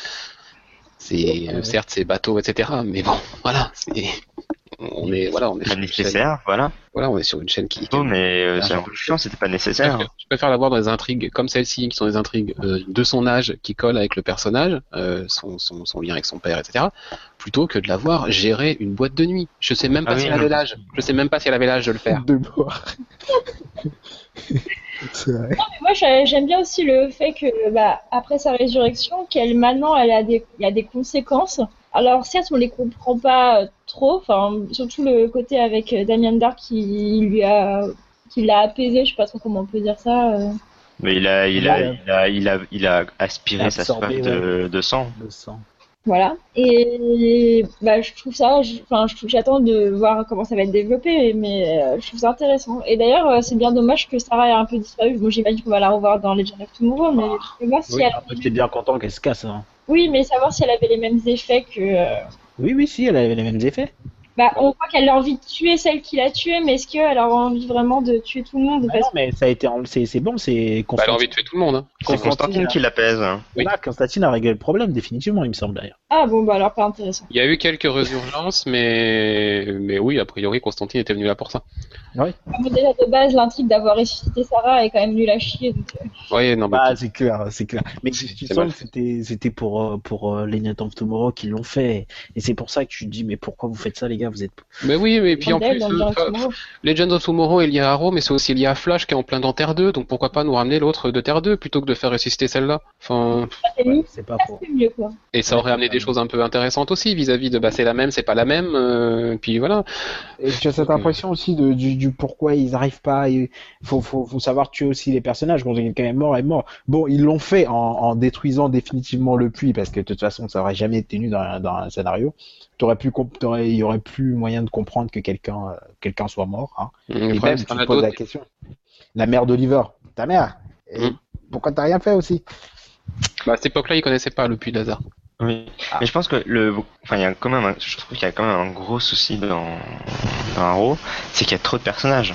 C'est euh, certes c'est bateau, et cetera. Mais bon, voilà, c'est on est voilà, on est pas nécessaire, voilà. Voilà, on est sur une chaîne qui. Oh, mais euh, c'est un peu chiant, c'était pas nécessaire. Je préfère, je préfère la voir dans des intrigues comme celle-ci, qui sont des intrigues euh, de son âge, qui collent avec le personnage, euh, son, son, son lien avec son père, et cetera. Plutôt que de la voir gérer une boîte de nuit. Je sais même pas ah, si oui, elle avait l'âge. Je sais même pas si elle avait l'âge de le faire. De boire. C'est vrai. Non, mais moi j'aime bien aussi le fait que bah, après sa résurrection, qu'elle maintenant elle a des, il y a des conséquences. Alors certes on les comprend pas trop, enfin surtout le côté avec Damien Darhk qui lui a, qui l'a apaisé, je sais pas trop comment on peut dire ça. Euh... Mais il a, il a, il a, il a, il a, il a aspiré sa soif ouais. de, de sang. De sang. Voilà. Et bah, je trouve ça, enfin, je, j'attends de voir comment ça va être développé, mais euh, je trouve ça intéressant. Et d'ailleurs, euh, c'est bien dommage que Sarah ait un peu disparu. Bon, j'imagine qu'on va la revoir dans Legend of Tomorrow, mais je veux voir si oui, elle. Après, j'étais bien content qu'elle se casse. Hein. Oui, mais savoir si elle avait les mêmes effets que. Euh... Oui, oui, si, elle avait les mêmes effets. Bah, on voit qu'elle a envie de tuer celle qui l'a tuée, mais est-ce qu'elle a envie vraiment de tuer tout le monde bah Non, mais ça a été, c'est, c'est bon, c'est. Bah, elle a envie de tuer tout le monde. Hein. C'est Constantine qui l'apaise. Oui. Voilà, Constantine a réglé le problème définitivement, il me semble d'ailleurs. Ah bon, bah alors pas intéressant. Il y a eu quelques résurgences, mais mais oui, a priori, Constantine était venu là pour ça. Oui. Mais déjà de base, l'intrigue d'avoir ressuscité Sarah est quand même nulle à chier. Donc... Oui, non, mais bah, c'est clair, c'est clair. Mais tu sens que c'était, c'était pour pour euh, Legend of Tomorrow qui l'ont fait, et c'est pour ça que tu te dis mais pourquoi vous faites ça les gars, vous êtes. Mais oui, mais puis en plus, euh, Legend of Tomorrow est lié à Arrow, mais c'est aussi lié à Flash qui est en plein dans Terre deux, donc pourquoi pas nous ramener l'autre de Terre deux plutôt que de faire ressusciter celle-là. Enfin, ouais, c'est pas pour. Mieux, quoi. Et ça aurait amené des choses un peu intéressantes aussi vis-à-vis de bah c'est la même, c'est pas la même, euh, puis voilà. Et tu as cette impression aussi de du, du pourquoi ils arrivent pas. Il faut, faut faut savoir tuer aussi les personnages. Quand quelqu'un est mort, est mort. Bon, ils l'ont fait en, en détruisant définitivement le puits parce que de toute façon ça aurait jamais été tenu dans, dans un scénario. T'aurais pu, t'aurais, il y aurait plus moyen de comprendre que quelqu'un, euh, quelqu'un soit mort. Hein. Mmh, et même, tu te poses la question. La mère d'Oliver, ta mère. Et mmh. Pourquoi t'as rien fait aussi? Bah, à cette époque-là, ils connaissaient pas le puits de Lazare. Oui, ah. Mais je pense que le, enfin, il y a quand même, un... je trouve qu'il y a quand même un gros souci dans, dans Arrow, c'est qu'il y a trop de personnages.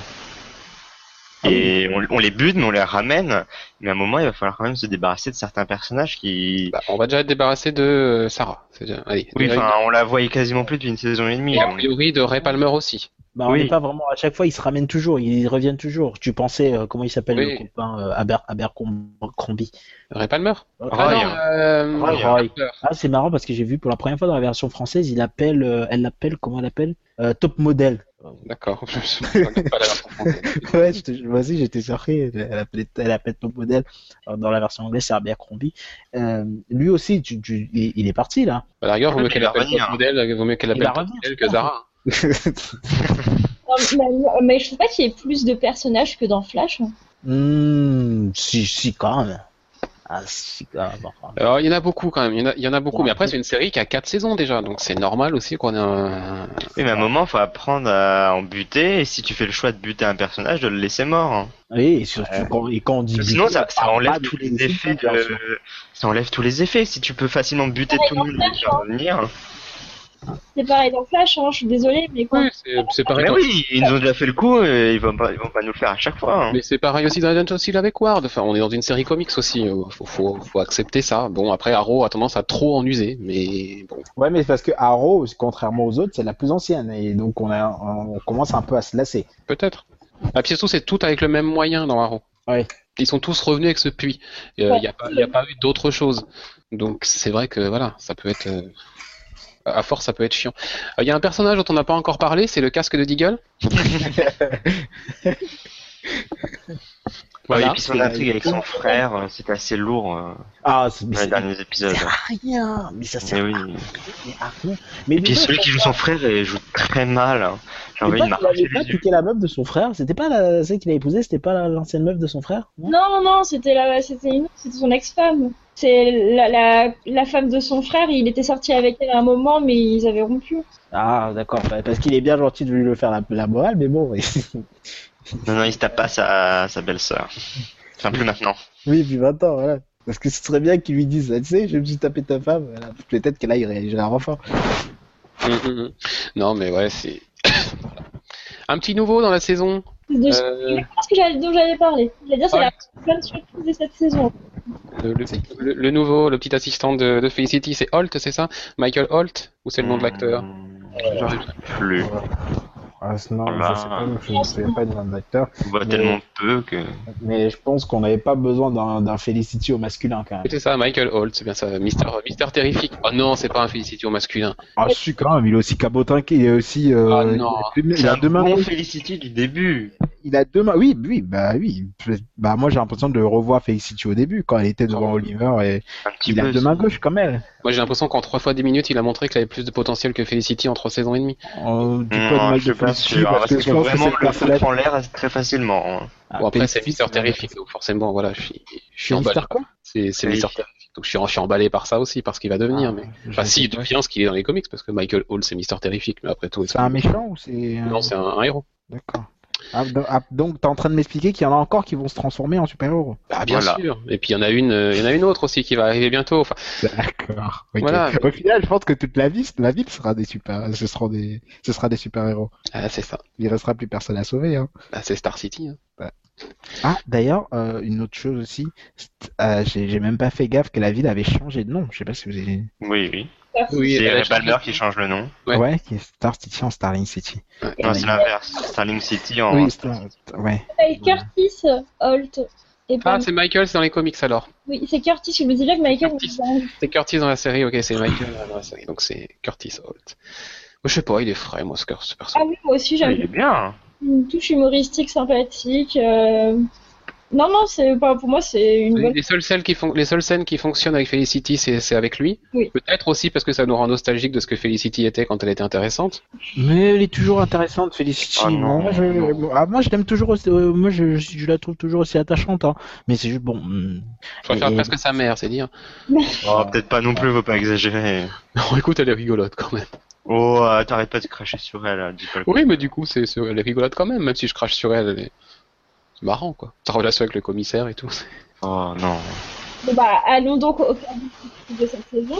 Et on, on les bute, mais on les ramène. Mais à un moment, il va falloir quand même se débarrasser de certains personnages qui. Bah, on va déjà être débarrassé de Sarah. C'est déjà... Allez. Oui, enfin, on la voit quasiment plus d'une saison et demie. Et a priori de Ray Palmer aussi. Bah, on n'est oui. pas vraiment. À chaque fois, ils se ramènent toujours. Ils reviennent toujours. Tu pensais euh, comment il s'appelle oui. le copain euh, Aber Abercrombie. Ray Palmer. Ah, ah, non, euh... Roy, Roy. Ah, c'est marrant parce que j'ai vu pour la première fois dans la version française, il appelle, euh, elle l'appelle, comment elle l'appelle euh, Top Model. D'accord. Je ne pas la version française. Ouais, je te... moi aussi j'étais surpris. Elle appelle, elle appelle Top Model. Dans la version anglaise, c'est Abercrombie. Euh, lui aussi, tu, tu... Il, il est parti là. Bah, d'ailleurs, vaut mieux qu'elle appelle Top Model, vaut mieux qu'elle appelle Top Model que Zara. Non, mais, mais je trouve pas qu'il y ait plus de personnages que dans Flash. Mmh, si, si, quand même. Ah, si, ah, bon, enfin, Alors, il y en a beaucoup quand même, il y en a, il y en a beaucoup, Ouais. mais après, c'est une série qui a quatre saisons déjà, donc c'est normal aussi qu'on ait un... Oui, mais à un moment, faut apprendre à en buter, et si tu fais le choix de buter un personnage, de le laisser mort. Hein. Oui, et surtout Ouais. quand, et quand on dit Sinon, buter, ça, on ça parle enlève pas de tous tuer les effets filles, bien de... sûr. Ça enlève tous les effets. Si tu peux facilement buter tout le monde et le faire revenir. C'est pareil dans Flash, hein, je suis désolée, mais quand Oui, c'est, c'est pareil. Mais dans- oui, ils nous ont déjà fait le coup, et ils vont pas, ils vont pas nous le faire à chaque fois. Hein. Mais c'est pareil aussi dans Agents of Shield avec Ward. Enfin, on est dans une série comics aussi. euh, Faut, faut, faut accepter ça. Bon, après, Arrow a tendance à trop en user, mais bon. Ouais, mais c'est parce que Arrow, contrairement aux autres, c'est la plus ancienne et donc on a, on commence un peu à se lasser. Peut-être. Ah, puis surtout, c'est tout avec le même moyen dans Arrow. Ouais. Ils sont tous revenus avec ce puits. Il euh, n'y a, pas- y a pas eu d'autre chose. Donc, c'est vrai que voilà, ça peut être. euh, À force, ça peut être chiant. Il y a un personnage dont on n'a pas encore parlé, c'est le casque de Deagle. Ouais, Voilà. et puis son intrigue avec son frère, euh, c'était assez lourd euh, Ah, c'est, mais dans les c'est, derniers épisodes. c'est rien, mais ça Mais sert oui. à rien. à rien. Mais Et puis déjà, celui qui joue son frère, il joue très mal. Hein. J'ai c'est envie de pas qu'il m'arracher avait pas les yeux. piqué la meuf de son frère. C'était pas la, celle qu'il a épousée, c'était pas la- l'ancienne meuf de son frère. Non Non, non, non, c'était la, c'était une, c'était son ex-femme. C'est la, la, la femme de son frère. Il était sorti avec elle à un moment, mais ils avaient rompu. Ah, d'accord. bah, Parce qu'il est bien gentil de lui le faire la, la morale, mais bon. Oui, Non, non, il se tape pas sa, sa belle-sœur. Enfin, plus maintenant. oui puis maintenant, voilà. Parce que ce serait bien qu'il lui dise, tu sais, je me suis tapé ta femme. Voilà. Peut-être qu'elle là, il réagira enfin. Hum, hum, hum. Non, mais ouais, c'est. Un petit nouveau dans la saison. De ce Euh, ce que j'allais, dont j'allais parler. J'allais dire, c'est Ouais. la plein de surprises de cette saison. le, le- le- le nouveau, le petit assistant de, de Felicity, c'est Holt, c'est ça? Michael Holt? Ou c'est le nom de l'acteur? J'arrive plus. Ah, non, Voilà. je sais pas, je ne me souviens pas du nom de l'acteur, On voit Mais- tellement peu que. mais je pense qu'on n'avait pas besoin d'un, d'un Felicity au masculin quand même. C'est ça, Michael Holt, c'est bien ça. Mister, Mister Terrifique. Oh non, c'est pas un Felicity au masculin. Ah, si, quand même, il est aussi cabotin qu'il est aussi. Euh, Ah, non. Il a, deux- il C'est a un deux mains. bon Felicity du début. Il a deux mains. Oui, oui, bah oui. Bah moi j'ai l'impression de le revoir Felicity au début quand elle était devant Oh. Oliver et Un petit il a peu. deux mains gauches comme elle. Moi j'ai l'impression qu'en trois fois dix minutes, il a montré qu'il avait plus de potentiel que Felicity en trois saisons et demie. On dit Non, pas de mal je de suis pas Felicity sûr. parce Parce que que je pense que vraiment c'est le le personnage. foutre en l'air très facilement. Hein. Ah, Bon après c'est Felicity, Mister c'est- Terrifique, donc forcément voilà, je suis, je suis C'est emballé. Mister quoi C'est, c'est Oui. Mister Terrifique, donc je suis, je suis emballé par ça aussi, parce qu'il va devenir. mais... Je Enfin sais si, il pas. devient ce qu'il est dans les comics, parce que Michael Hall c'est Mister Terrifique, mais après tout... est-ce C'est un que- méchant ou c'est Non, c'est un, un héros. D'accord. Ah, do- ah, donc t'es en train de m'expliquer qu'il y en a encore qui vont se transformer en super-héros. Ah bien Voilà. sûr. Et puis il y en a une, euh, il y en a une autre aussi qui va arriver bientôt. Enfin, D'accord. ok. Voilà. Au final, je pense que toute la vie, la vie sera des super, ce sera des, ce sera des super-héros. ah, c'est ça. Il restera plus personne à sauver. Hein. Bah, c'est Star City. Hein. Ah, d'ailleurs, euh, une autre chose aussi, c'est- euh, j'ai j'ai même pas fait gaffe que la ville avait changé de nom. Je sais pas si vous avez. Oui, oui. Oui, C'est elle a Ray changé. Palmer qui change le nom. Ouais. Ouais, qui est Star City en Starling City. Non, c'est l'inverse. Starling City en. Oui, Star... ouais. Avec Curtis Holt. Et pas... Ah, c'est Michael, c'est dans les comics alors. Oui, c'est Curtis. Je me dis bien que Michael. Curtis. C'est Curtis dans la série, ok, c'est Michael dans la série, donc c'est Curtis Holt. Moi, je sais pas, il est frais, moi, ce ce Ah personnage. oui, moi aussi, Il j'aime est bien. une touche humoristique sympathique. euh, Non, non, c'est pas pour moi, c'est une bonne. Les seules scènes qui font, les seules scènes qui fonctionnent avec Felicity, c'est c'est avec lui. Oui. Peut-être aussi parce que ça nous rend nostalgique de ce que Felicity était quand elle était intéressante. Mais elle est toujours intéressante, Felicity. Ah non, moi, je, non. ah, moi, je l'aime toujours aussi. euh, moi, je, je la trouve toujours aussi attachante. Hein. Mais c'est juste bon. hum, Je préfère Et- presque sa mère, c'est dire. Oh, peut-être pas non plus, faut pas exagérer. Non, écoute, elle est rigolote quand même. Oh, euh, t'arrêtes pas de cracher sur elle, hein, dis pas le Oui, mais du coup, c'est, c'est- elle est rigolote quand même, même si je crache sur elle. Elle est... C'est marrant, quoi. Sa relation avec le commissaire et tout. Oh non. Bon, bah, allons donc au cœur du de cette saison.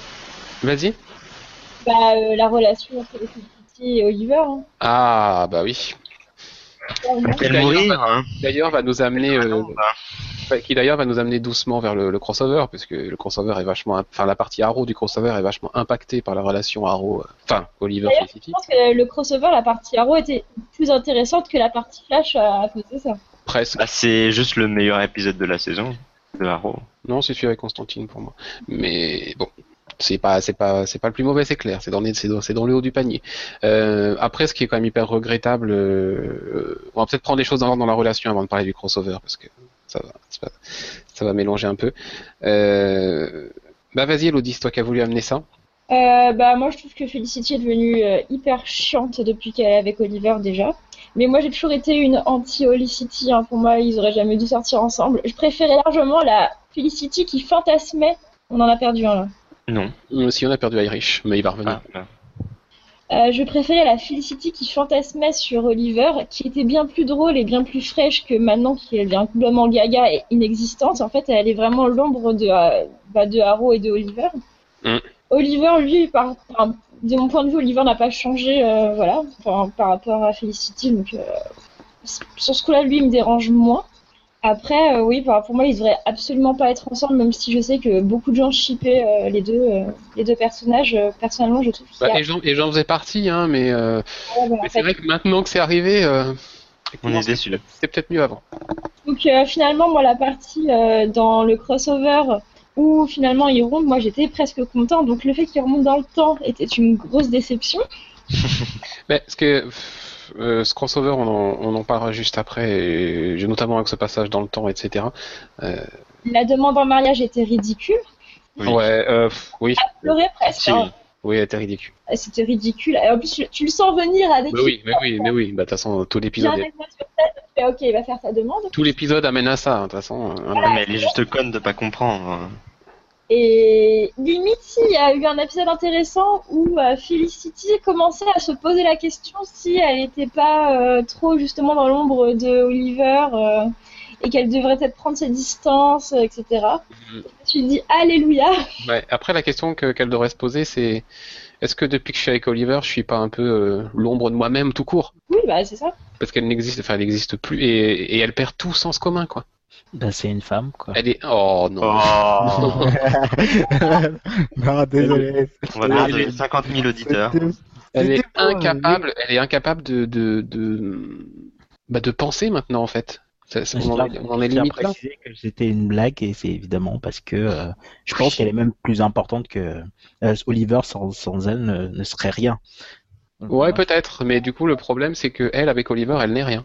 Vas-y. Bah, euh, la relation entre Felicity et Oliver. Hein. Ah, bah oui. Clairement. Quel D'ailleurs, mourir, hein. D'ailleurs, va nous amener, euh, Non, bah. ouais, qui d'ailleurs va nous amener doucement vers le, le crossover, parce que le crossover est vachement, enfin la partie Arrow du crossover est vachement impactée par la relation Arrow, euh, enfin Oliver D'ailleurs, Felicity. Je pense que le crossover, la partie Arrow, était plus intéressante que la partie Flash à, à cause de ça. Presque. Bah, c'est juste le meilleur épisode de la saison de Arrow. Non, c'est celui avec Constantine pour moi. Mais bon, c'est pas, c'est pas, c'est pas le plus mauvais, c'est clair. C'est dans, les- c'est dans, c'est dans le haut du panier. Euh, après, ce qui est quand même hyper regrettable, euh, on va peut-être prendre les choses dans l'ordre dans la relation avant de parler du crossover parce que ça va, c'est pas- ça va mélanger un peu. Euh, bah vas-y, Elodie, c'est toi qui as voulu amener ça. Euh, bah, moi, je trouve que Felicity est devenue euh, hyper chiante depuis qu'elle est avec Oliver déjà. Mais moi, j'ai toujours été une anti-Holicity. Hein. Pour moi, ils auraient jamais dû sortir ensemble. Je préférais largement la Felicity qui fantasmait. On en a perdu un là. Non. Euh, Si on a perdu Irish, mais il va revenir. Ah, Euh, je préférais la Felicity qui fantasmait sur Oliver, qui était bien plus drôle et bien plus fraîche que maintenant, qui est complètement gaga et inexistante. En fait, elle est vraiment l'ombre de, euh, bah, de Arrow et de Oliver. Mm. Oliver, lui, par, par- de mon point de vue, Oliver n'a pas changé, euh, voilà, par, par rapport à Felicity. Donc, euh, sur ce coup-là, lui, il me dérange moins. Après, euh, oui, par- pour moi, ils devraient absolument pas être ensemble, même si je sais que beaucoup de gens shippaient euh, les deux, euh, les deux personnages. Euh, personnellement, je trouve qu'il y Bah, a... et j'en et j'en faisais partie, hein, mais, euh, Ouais, voilà, mais en c'est fait. vrai que maintenant que c'est arrivé, euh, On est déçus. c'était peut-être mieux avant. Donc euh, finalement, moi, la partie euh, dans le crossover où finalement ils remontent, moi j'étais presque content. Donc le fait qu'ils remontent dans le temps était une grosse déception. Mais ce que euh, ce crossover, on en, on en parlera juste après, et j'ai notamment avec ce passage dans le temps, et cetera. Euh, La demande en mariage était ridicule. Oui. Ouais, euh, pff, oui, Pleurer presque. Si. Hein. oui, elle était ridicule. C'était ridicule. Et en plus, tu, tu le sens venir avec. Mais oui, mais oui, mais oui. Bah, de toute façon, tout l'épisode, Bien est- avec moi sur tête, tu fais, ok, il va faire sa demande. tout l'épisode amène à ça, hein, de toute façon. euh, voilà. Mais elle est juste conne de pas comprendre. Et limite, il y a eu un épisode intéressant où euh, Felicity commençait à se poser la question si elle n'était pas euh, trop justement dans l'ombre de Oliver euh, et qu'elle devrait peut-être prendre ses distances, euh, et cetera. Mhm. Je me suis dit, alléluia. Ouais. Après, la question que- qu'elle devrait se poser, c'est est-ce que depuis que je suis avec Oliver, je suis pas un peu euh, l'ombre de moi-même tout court? Oui, bah c'est ça. Parce qu'elle n'existe, enfin, elle n'existe plus, et, et elle perd tout sens commun, quoi. Ben, c'est une femme, quoi. Elle est, oh non. Oh, Non, désolé. on va perdre cinquante mille auditeurs. C'était- Elle est c'était pas- incapable, elle est incapable de, de, de, bah, de penser maintenant, en fait. Ça- ça- on, en est, on en est Je tiens à limite là. préciser que c'était une blague et c'est évidemment parce que euh, je pense qu'elle est même plus importante que euh, Oliver sans, sans elle ne, ne serait rien. Donc, Ouais, voilà. peut-être, mais du coup, le problème, c'est que elle, avec Oliver, elle n'est rien.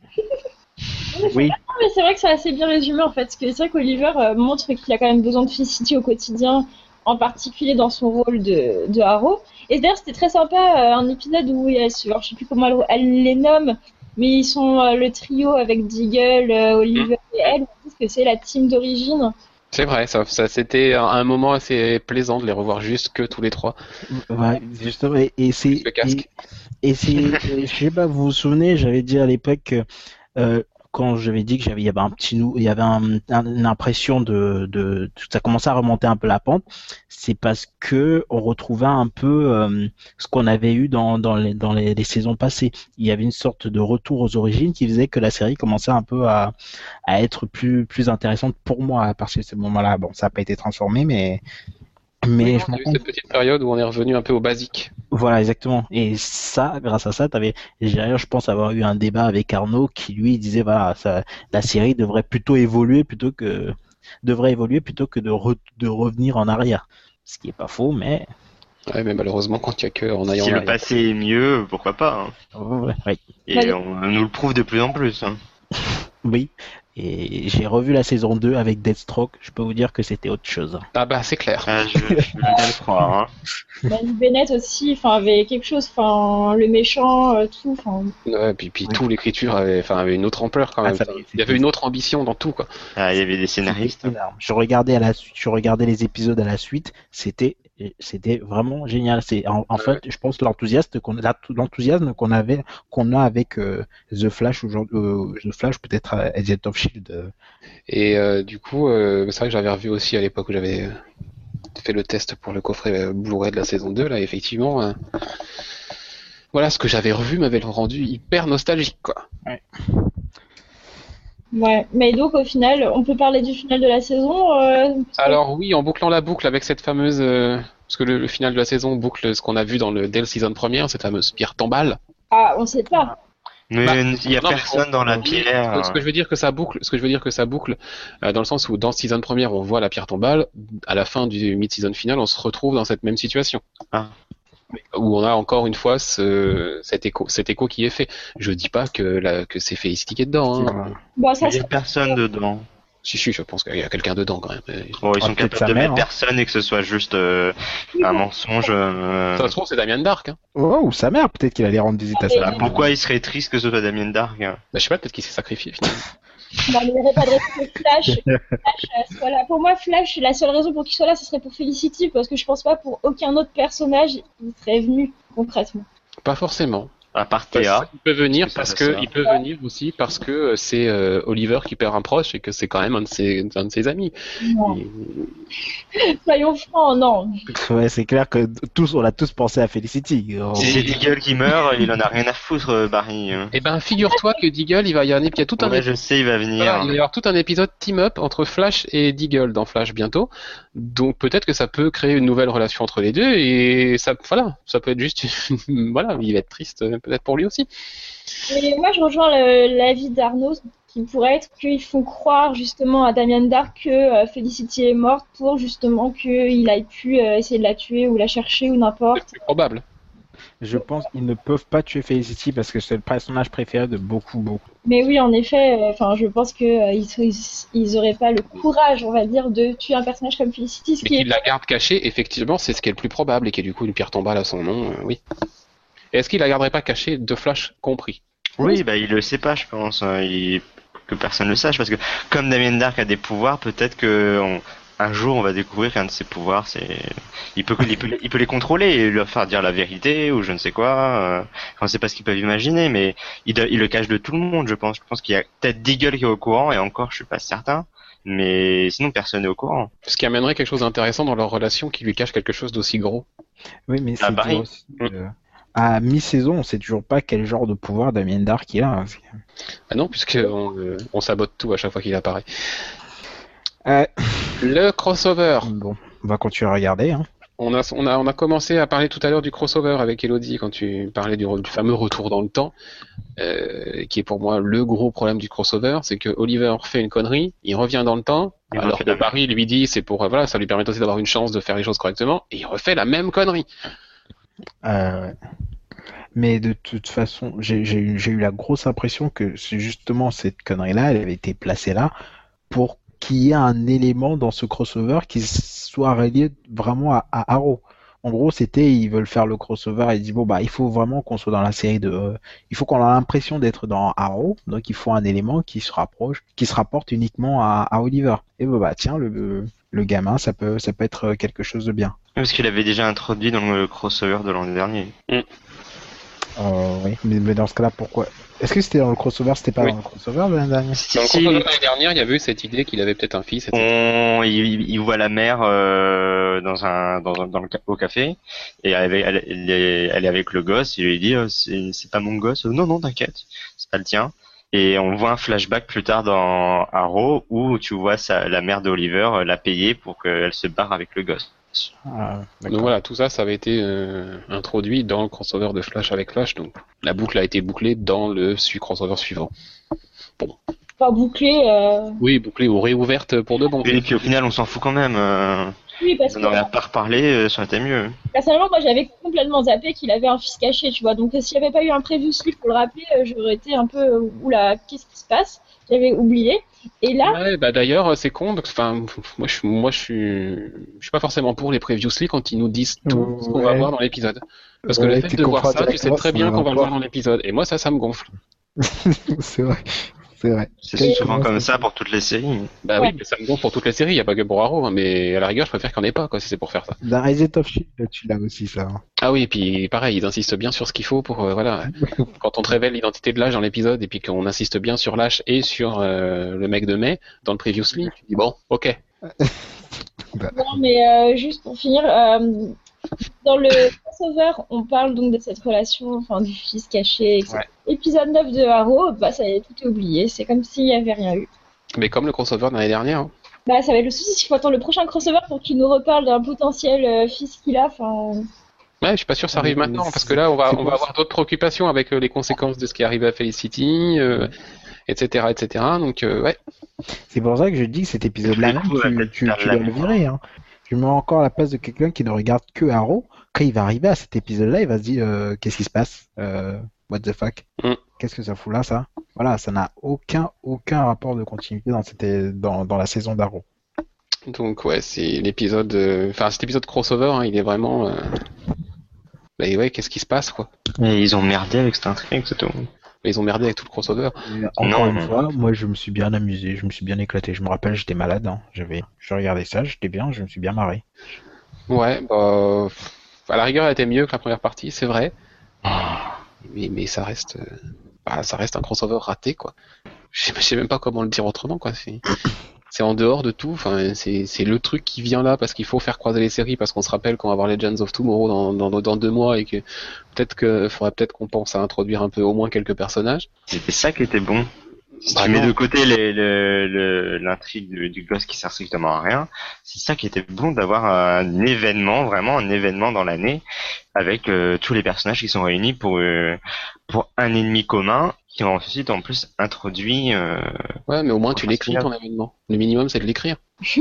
Oui, Non, mais c'est vrai que c'est assez bien résumé en fait. Parce que c'est vrai qu'Oliver euh, montre qu'il a quand même besoin de Felicity au quotidien, en particulier dans son rôle de, de Arrow. Et d'ailleurs, c'était très sympa, euh, un épisode où elle, se- alors, je sais plus comment elle, elle les nomme, mais ils sont euh, le trio avec Deagle, euh, Oliver et elle. On dit que c'est la team d'origine. C'est vrai, ça, ça c'était un, un moment assez plaisant de les revoir juste que tous les trois. ouais, justement, et, et c'est Le casque. et, et c'est, et je sais pas, vous vous souvenez, j'avais dit à l'époque que euh, quand j'avais dit que j'avais, il y avait un petit nou, il y avait un, un- une impression de, de, ça commençait à remonter un peu la pente. C'est parce que on retrouvait un peu euh, ce qu'on avait eu dans dans les dans les, les saisons passées. Il y avait une sorte de retour aux origines qui faisait que la série commençait un peu à à être plus plus intéressante pour moi à partir de ce moment-là. Bon, ça n'a pas été transformé, mais mais Oui, je on m'en a eu cette petite période où on est revenu un peu au basique. voilà, exactement. Et ça, grâce à ça, t'avais, et d'ailleurs, je pense avoir eu un débat avec Arnaud qui lui disait, voilà, ça, la série devrait plutôt évoluer plutôt que, devrait évoluer plutôt que de, re- de revenir en arrière. Ce qui est pas faux, mais, Ouais, mais malheureusement, quand il y a que en ayant Si le arrière. passé est mieux, pourquoi pas. hein. ouais, ouais, Et Ouais. on nous le prouve de plus en plus. hein. oui. Et j'ai revu la saison deux avec Deathstroke. Je peux vous dire que c'était autre chose. Ah bah c'est clair. Ah, je, je veux bien le croire. hein. Manu Bennett aussi, enfin, avait quelque chose, enfin, le méchant, euh, tout, enfin. Ouais, puis puis Oui. tout l'écriture avait, enfin, avait une autre ampleur quand Ah, même. ça, Enfin, c'était- il y avait une autre ambition dans tout, quoi. Ah, il y avait des scénaristes. C'était énorme. Je regardais à la suite, je regardais les épisodes à la suite. C'était, c'était vraiment génial. C'est en, en Ouais, fait, je pense l'enthousiasme qu'on, la- l'enthousiasme qu'on avait, qu'on a avec euh, The Flash aujourd'hui, euh, The Flash peut-être euh, Agent of Shield. euh. Et euh, du coup, euh, c'est vrai que j'avais revu aussi à l'époque où j'avais euh, fait le test pour le coffret euh, Blu-ray de la saison deux, là, effectivement. euh, Voilà, ce que j'avais revu m'avait rendu hyper nostalgique, quoi. Ouais, mais donc au final, on peut parler du final de la saison. euh, parce que- Alors oui, en bouclant la boucle avec cette fameuse... euh, parce que le, le final de la saison boucle ce qu'on a vu dans le dès le season première, cette fameuse pierre tombale. Ah, on sait pas. Mais Bah, il y a non, mais personne on- dans la oui, pierre. donc, ce que je veux dire que ça boucle, ce que je veux dire que ça boucle, euh, dans le sens où dans season première on voit la pierre tombale, à la fin du mid-season final on se retrouve dans cette même situation. Ah. Où on a encore une fois ce, cet écho, cet écho qui est fait. Je dis pas que la, que c'est Felicity qui est dedans. Hein. Bon, ça Il y se a personne dedans. Si, si, je pense qu'il y a quelqu'un dedans quand même. Bon, ils Ah, sont peut-être capables sa de mère, mettre hein. personne et que ce soit juste euh, un mensonge. euh, Ça se trouve, c'est Damien Dark. Hein. Oh, ou sa mère, peut-être qu'il allait rendre visite à sa bah, mère. pourquoi il serait triste que ce soit Damien Dark hein Bah, je sais pas, peut-être qu'il s'est sacrifié finalement. Non, mais il n'y aurait pas de raison que Flash, Flash euh, soit là. Pour moi, Flash, la seule raison pour qu'il soit là, ce serait pour Felicity, parce que je pense pas pour aucun autre personnage il serait venu concrètement. Pas forcément. À part Parce Théa. il peut venir C'est pas parce ça. que il peut venir aussi parce que c'est euh, Oliver qui perd un proche et que c'est quand même un de ses un de ses amis. Non. Et- Soyons francs, non. Ouais, c'est clair que tous, on a tous pensé à Felicity. On- Si c'est Deagle qui meurt, il en a rien à foutre, euh, Barry. hein. Eh ben, figure-toi que Deagle, il va y avoir un épi- il y a tout un Ouais, épisode. je sais, il va venir. Voilà, il va y avoir tout un épisode team-up entre Flash et Deagle dans Flash bientôt. Donc peut-être que ça peut créer une nouvelle relation entre les deux et ça, voilà, ça peut être juste, voilà, il va être triste euh, peut-être pour lui aussi. Mais moi, je rejoins le- l'avis d'Arnaud, qui pourrait être qu'ils font croire justement à Damien Dark que euh, Felicity est morte pour justement qu'il ait pu euh, essayer de la tuer ou la chercher ou n'importe. C'est probable. Je pense qu'ils ne peuvent pas tuer Felicity parce que c'est le personnage préféré de beaucoup, beaucoup. Mais oui, en effet, euh, enfin, je pense que euh, ils, ils, ils auraient pas le courage, on va dire, de tuer un personnage comme Felicity, ce Mais qui est qu'il la garde cachée, effectivement, c'est ce qui est le plus probable et qui est du coup une pierre tombale à son nom, euh, oui. Et est-ce qu'il la garderait pas cachée de Flash compris? Oui, bah il le sait pas, je pense. hein, il- Que personne le sache, parce que comme Damien Dark a des pouvoirs, peut-être que on- un jour on va découvrir qu'un de ses pouvoirs, c'est il peut, il peut il peut les contrôler et leur faire dire la vérité ou je ne sais quoi. euh, Enfin, c'est pas ce qu'ils peuvent imaginer, mais il, doit- il le cache de tout le monde, je pense. Je pense qu'il y a peut-être Deagle qui est au courant et encore, je suis pas certain. Mais sinon, personne n'est au courant. Ce qui amènerait quelque chose d'intéressant dans leur relation qui lui cache quelque chose d'aussi gros. Oui, mais Ah, c'est Barry. dur aussi, euh, à mi-saison, on sait toujours pas quel genre de pouvoir Damien Dark il a. hein. Ah non, puisqu'on euh, on sabote tout à chaque fois qu'il apparaît. Euh, Le crossover. bon, on va continuer à regarder. Hein. On a, on, a, on a commencé à parler tout à l'heure du crossover avec Elodie quand tu parlais du, du fameux retour dans le temps, euh, qui est pour moi le gros problème du crossover, c'est que Oliver fait une connerie, il revient dans le temps, Il alors refait que la même. Barry lui dit c'est pour, euh, voilà, ça lui permet aussi d'avoir une chance de faire les choses correctement, et il refait la même connerie. Euh, ouais. Mais de toute façon, j'ai j'ai eu, j'ai eu la grosse impression que c'est justement cette connerie-là, elle avait été placée là pour qu'il y ait un élément dans ce crossover qui soit relié vraiment à, à Arrow. En gros, c'était ils veulent faire le crossover et ils disent bon bah il faut vraiment qu'on soit dans la série de, euh, il faut qu'on ait l'impression d'être dans Arrow, donc il faut un élément qui se rapproche, qui se rapporte uniquement à, à Oliver. Et bon, bah tiens le le gamin, ça peut ça peut être quelque chose de bien. Parce qu'il avait déjà introduit dans le crossover de l'an dernier. Euh, oui, mais, mais dans ce cas-là, pourquoi? Est-ce que c'était dans le crossover? C'était pas Oui. dans le crossover de l'année dernière? Si, Dans le si, crossover de l'année dernière, il y avait eu cette idée qu'il avait peut-être un fils, et cetera. on, il, il voit la mère euh, dans un dans, un, dans le ca- au café et elle, est- elle, elle est, elle est avec le gosse. Il lui dit euh, c'est c'est pas mon gosse. Non non t'inquiète, c'est pas le tien. Et on voit un flashback plus tard dans Arrow où tu vois sa, la mère d'Oliver euh, la payer pour qu'elle se barre avec le gosse. Ah, d'accord. Donc voilà, tout ça, ça avait été euh, introduit dans le crossover de Flash avec Flash, donc la boucle a été bouclée dans le su- crossover suivant. pas bouclé. Euh... Oui, bouclée ou réouverte pour de bon. Et puis au final on s'en fout quand même. Euh, Oui, parce on que n'aurait pas reparlé, euh, ça aurait été mieux. personnellement, moi j'avais complètement zappé qu'il avait un fils caché, tu vois. Donc euh, s'il n'y avait pas eu un preview slip pour le rappeler, euh, j'aurais été un peu euh, oula, qu'est-ce qui se passe? J'avais oublié. Et là, Ouais, bah d'ailleurs, c'est con. donc, Enfin, moi, je, suis- moi, je suis, je suis pas forcément pour les previously quand ils nous disent tout ce qu'on va Ouais. voir dans l'épisode. Parce que Ouais, le fait tu de voir comprends ça, tu sais directement très ce bien qu'on qu'on va va le voir voir. dans l'épisode. Et moi, ça, ça me gonfle. C'est vrai, c'est vrai. C'est Quel- souvent comment comme ça ça pour toutes les séries. Bah Ouais. oui, mais ça me gonfle pour toutes les séries. Il y a pas que pour Arrow, hein, mais à la rigueur, je préfère qu'il n'y en ait pas, quoi, si c'est pour faire ça. Dans Rise of Shield, tu l'as aussi, ça. hein. Ah oui, et puis pareil, ils insistent bien sur ce qu'il faut pour, euh, voilà. Quand on te révèle l'identité de Lash dans l'épisode et puis qu'on insiste bien sur Lash et sur euh, le mec de May dans le previously, tu dis bon, ok. non, mais euh, juste pour finir, euh, dans le crossover, on parle donc de cette relation, enfin du fils caché, et cetera. Ouais. Épisode neuf de Arrow, bah ça y est, tout est oublié. C'est comme s'il n'y avait rien eu. Mais comme le crossover de l'année dernière. hein. Bah ça va être le souci, s'il faut attendre le prochain crossover pour qu'il nous reparle d'un potentiel euh, fils qu'il a. Enfin, Ouais, je suis pas sûr que ça arrive Mais maintenant c'est- parce que là, on va, c'est on pour va ça. avoir d'autres préoccupations avec euh, les conséquences de ce qui est arrivé à Felicity, euh, et cetera, et cetera. Donc euh, ouais. C'est pour ça que je dis que cet épisode-là, Du même, coup, on va tu, peut-être tu, perdre tu la dois le mémoire. virer. Hein. Je me mets encore à la place de quelqu'un qui ne regarde que Arrow. Quand il va arriver à cet épisode-là, il va se dire euh, qu'est-ce qui se passe euh, What the fuck Mm. Qu'est-ce que ça fout là, ça voilà, ça n'a aucun, aucun rapport de continuité dans, cette, dans, dans la saison d'Arrow. Donc ouais, c'est l'épisode, euh, enfin cet épisode crossover, hein, il est vraiment, euh... bah ouais, qu'est-ce qui se passe quoi? Et ils ont merdé avec cette intrigue, c'est tout. Mais ils ont merdé avec tout le crossover. Et encore non, une non. fois, moi je me suis bien amusé, je me suis bien éclaté. Je me rappelle, j'étais malade, hein. J'avais, je regardais ça, j'étais bien, je me suis bien marré. Ouais, bah, à la rigueur, elle était mieux que la première partie, c'est vrai. Mais, mais ça reste, bah, ça reste un crossover raté quoi. Je sais, je sais même pas comment le dire autrement quoi. C'est... C'est en dehors de tout, enfin, c'est, c'est le truc qui vient là parce qu'il faut faire croiser les séries, parce qu'on se rappelle qu'on va avoir Legends of Tomorrow dans, dans, dans deux mois et que peut-être que faudrait peut-être qu'on pense à introduire un peu au moins quelques personnages. C'était ça qui était bon. Si bah tu non. mets de côté les, le, le, l'intrigue du, du gosse qui sert strictement à rien, c'est ça qui était bon d'avoir un événement, vraiment un événement dans l'année, avec euh, tous les personnages qui sont réunis pour, euh, pour un ennemi commun, qui ensuite en plus introduit... Euh, ouais, mais au moins tu l'écris ton événement. Le minimum c'est de l'écrire.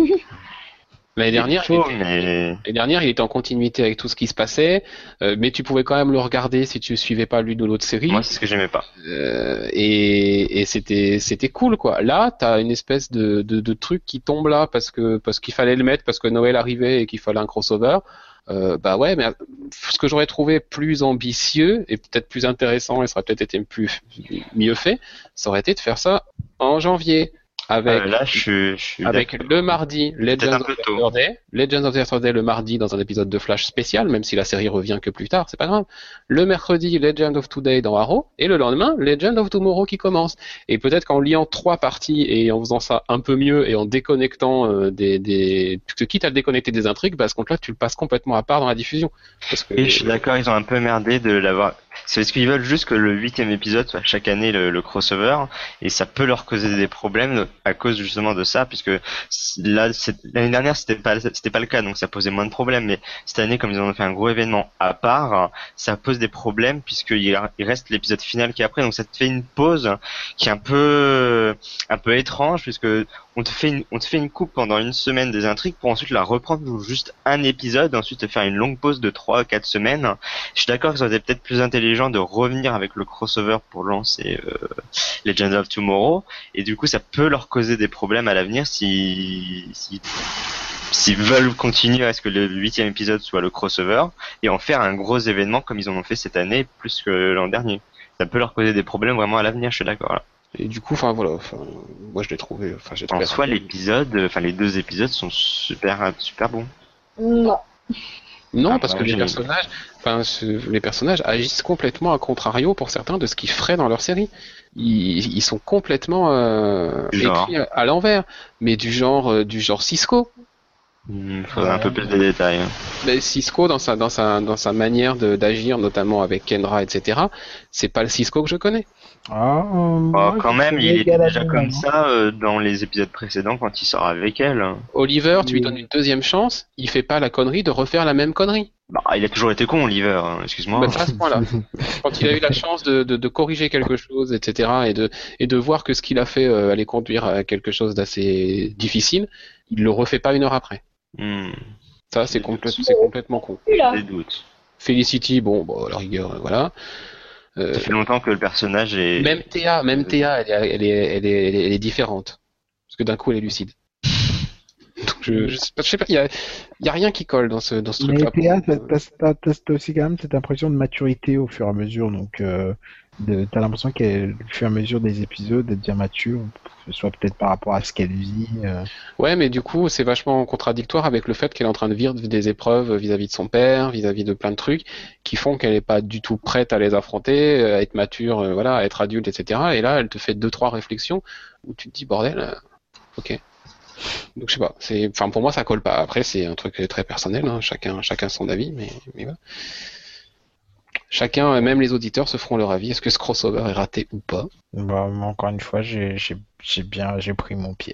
L'année dernière, faut, il était, mais... l'année dernière, il était en continuité avec tout ce qui se passait, euh, mais tu pouvais quand même le regarder si tu suivais pas l'une ou l'autre série. Moi, c'est ce que j'aimais pas. Euh, et, et c'était, c'était cool, quoi. Là, t'as une espèce de, de, de truc qui tombe là parce que, parce qu'il fallait le mettre, parce que Noël arrivait et qu'il fallait un crossover. Euh, bah ouais, mais ce que j'aurais trouvé plus ambitieux et peut-être plus intéressant et ça aurait peut-être été plus mieux fait, ça aurait été de faire ça en janvier. Avec, euh, là, je, je suis avec le mardi Legends of Saturday, Legends of Saturday le mardi dans un épisode de Flash spécial, même si la série revient que plus tard, c'est pas grave. Le mercredi Legend of Today dans Arrow et le lendemain Legend of Tomorrow qui commence. Et peut-être qu'en liant trois parties et en faisant ça un peu mieux et en déconnectant euh, des, des, tu te quittes à te déconnecter des intrigues, parce que là tu le passes complètement à part dans la diffusion. Parce que... Et je suis d'accord, ils ont un peu merdé de l'avoir. C'est parce qu'ils veulent juste que le huitième épisode soit chaque année le, le crossover, et ça peut leur causer des problèmes à cause justement de ça, puisque là, c'est, l'année dernière c'était pas c'était pas le cas, donc ça posait moins de problèmes, mais cette année, comme ils ont fait un gros événement à part, ça pose des problèmes puisqu'il il reste l'épisode final qui est après, donc ça te fait une pause qui est un peu un peu étrange, puisque on te fait une, on te fait une coupe pendant une semaine des intrigues pour ensuite la reprendre pour juste un épisode, et ensuite te faire une longue pause de trois à quatre semaines. Je suis d'accord que ça aurait été peut-être plus intelligent de revenir avec le crossover pour lancer euh, Legends of Tomorrow, et du coup ça peut leur causer des problèmes à l'avenir si, si s'ils veulent continuer à ce que le huitième épisode soit le crossover et en faire un gros événement comme ils en ont fait cette année plus que l'an dernier. Ça peut leur causer des problèmes vraiment à l'avenir, je suis d'accord là. Et du coup, enfin voilà, enfin, moi je l'ai trouvé. Enfin, j'ai trouvé en soi, l'épisode, enfin les deux épisodes sont super, super bons. Non. Non, ah, parce ouais, que les j'ai... personnages, enfin, ce, les personnages agissent complètement à contrario pour certains de ce qu'ils feraient dans leur série. Ils, ils sont complètement euh, écrits à, à l'envers, mais du genre, euh, du genre Cisco. Il faudrait ouais. un peu plus de détails. Hein. Mais Cisco, dans sa, dans sa, dans sa manière de, d'agir, notamment avec Kendra, et cetera, c'est pas le Cisco que je connais. Ah, euh, oh, quand même, il était déjà comme hein. ça euh, dans les épisodes précédents quand il sort avec elle. Oliver, tu lui donnes une deuxième chance, il fait pas la connerie de refaire la même connerie. Bah, il a toujours été con, Oliver, hein, excuse-moi. Bah, pas à ce point-là. Quand il a eu la chance de, de, de corriger quelque chose, et cetera, et de, et de voir que ce qu'il a fait euh, allait conduire à quelque chose d'assez difficile, il le refait pas une heure après. Hmm. Ça, c'est, complè- c'est complètement con. Des doutes. Felicity, bon, bon, à la rigueur, voilà. Euh, ça fait longtemps que le personnage est... Même Théa, même Théa, elle est, elle est, elle est, elle est, elle est différente. Parce que d'un coup, elle est lucide. Donc, je, je, sais pas, je sais pas, il y a, il y a rien qui colle dans ce, dans ce truc-là. Mais Théa, t'as, t'as, t'as aussi quand même cette impression de maturité au fur et à mesure, donc euh, de, t'as l'impression qu'au fur et à mesure des épisodes, d'être bien mature, que ce soit peut-être par rapport à ce qu'elle vit. Euh... Ouais, mais du coup, c'est vachement contradictoire avec le fait qu'elle est en train de vivre des épreuves vis-à-vis de son père, vis-à-vis de plein de trucs, qui font qu'elle n'est pas du tout prête à les affronter, à être mature, euh, voilà, à être adulte, et cetera. Et là, elle te fait deux, trois réflexions où tu te dis, bordel, euh, ok. Donc je sais pas, c'est, enfin pour moi ça colle pas. Après c'est un truc très personnel, hein. chacun, chacun son avis, mais, mais voilà. Chacun, même les auditeurs, se feront leur avis. Est-ce que ce crossover est raté ou pas? Bah, encore une fois, j'ai, j'ai, j'ai bien, j'ai pris mon pied.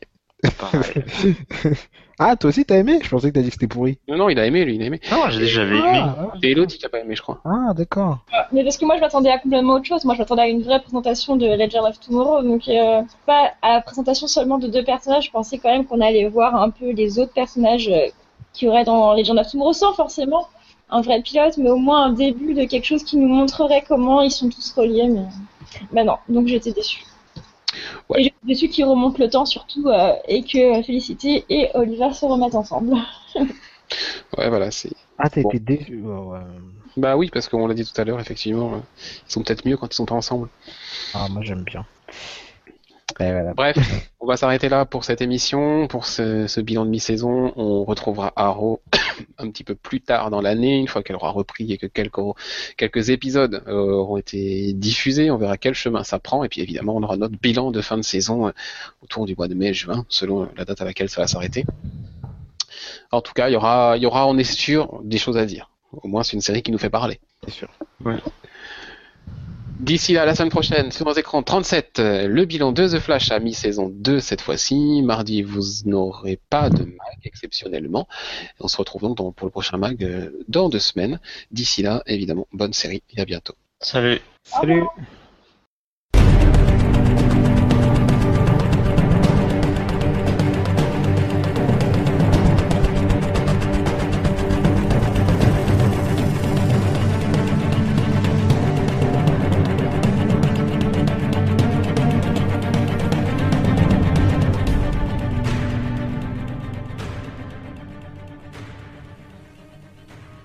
Ah, toi aussi t'as aimé? Je pensais que t'as dit que c'était pourri. Non, non, il a aimé, lui, il a aimé. Non, j'ai, j'avais aimé. Ah, c'est Elodie qui a pas aimé, je crois. Ah, d'accord. Mais parce que moi, je m'attendais à complètement autre chose. Moi, je m'attendais à une vraie présentation de Legend of Tomorrow. Donc, euh, pas à la présentation seulement de deux personnages. Je pensais quand même qu'on allait voir un peu les autres personnages euh, qu'il y aurait dans Legend of Tomorrow, sans forcément un vrai pilote, mais au moins un début de quelque chose qui nous montrerait comment ils sont tous reliés. Mais, bah non, donc j'étais déçue. Ouais. Et je suis déçue qu'ils remontent le temps surtout euh, et que Felicity et Oliver se remettent ensemble. Ouais, voilà, c'est. Ah, t'as Bon. été déçu. Oh, ouais. Bah oui, parce qu'on l'a dit tout à l'heure, effectivement, euh, ils sont peut-être mieux quand ils sont pas ensemble. Ah, moi j'aime bien. Et voilà. Bref, on va s'arrêter là pour cette émission, pour ce, ce bilan de mi-saison. On retrouvera Arrow un petit peu plus tard dans l'année, une fois qu'elle aura repris et que quelques, quelques épisodes euh, auront été diffusés. On verra quel chemin ça prend. Et puis évidemment, on aura notre bilan de fin de saison euh, autour du mois de mai-juin, selon la date à laquelle ça va s'arrêter. En tout cas, il y aura, il y aura, on est sûr, des choses à dire. Au moins, c'est une série qui nous fait parler. C'est sûr. Ouais. D'ici là, la semaine prochaine, sur nos écrans trente-sept, le bilan de The Flash à mi-saison deux cette fois-ci. Mardi, vous n'aurez pas de mag, exceptionnellement. On se retrouve donc dans, pour le prochain mag euh, dans deux semaines. D'ici là, évidemment, bonne série et à bientôt. Salut. Salut. Au revoir.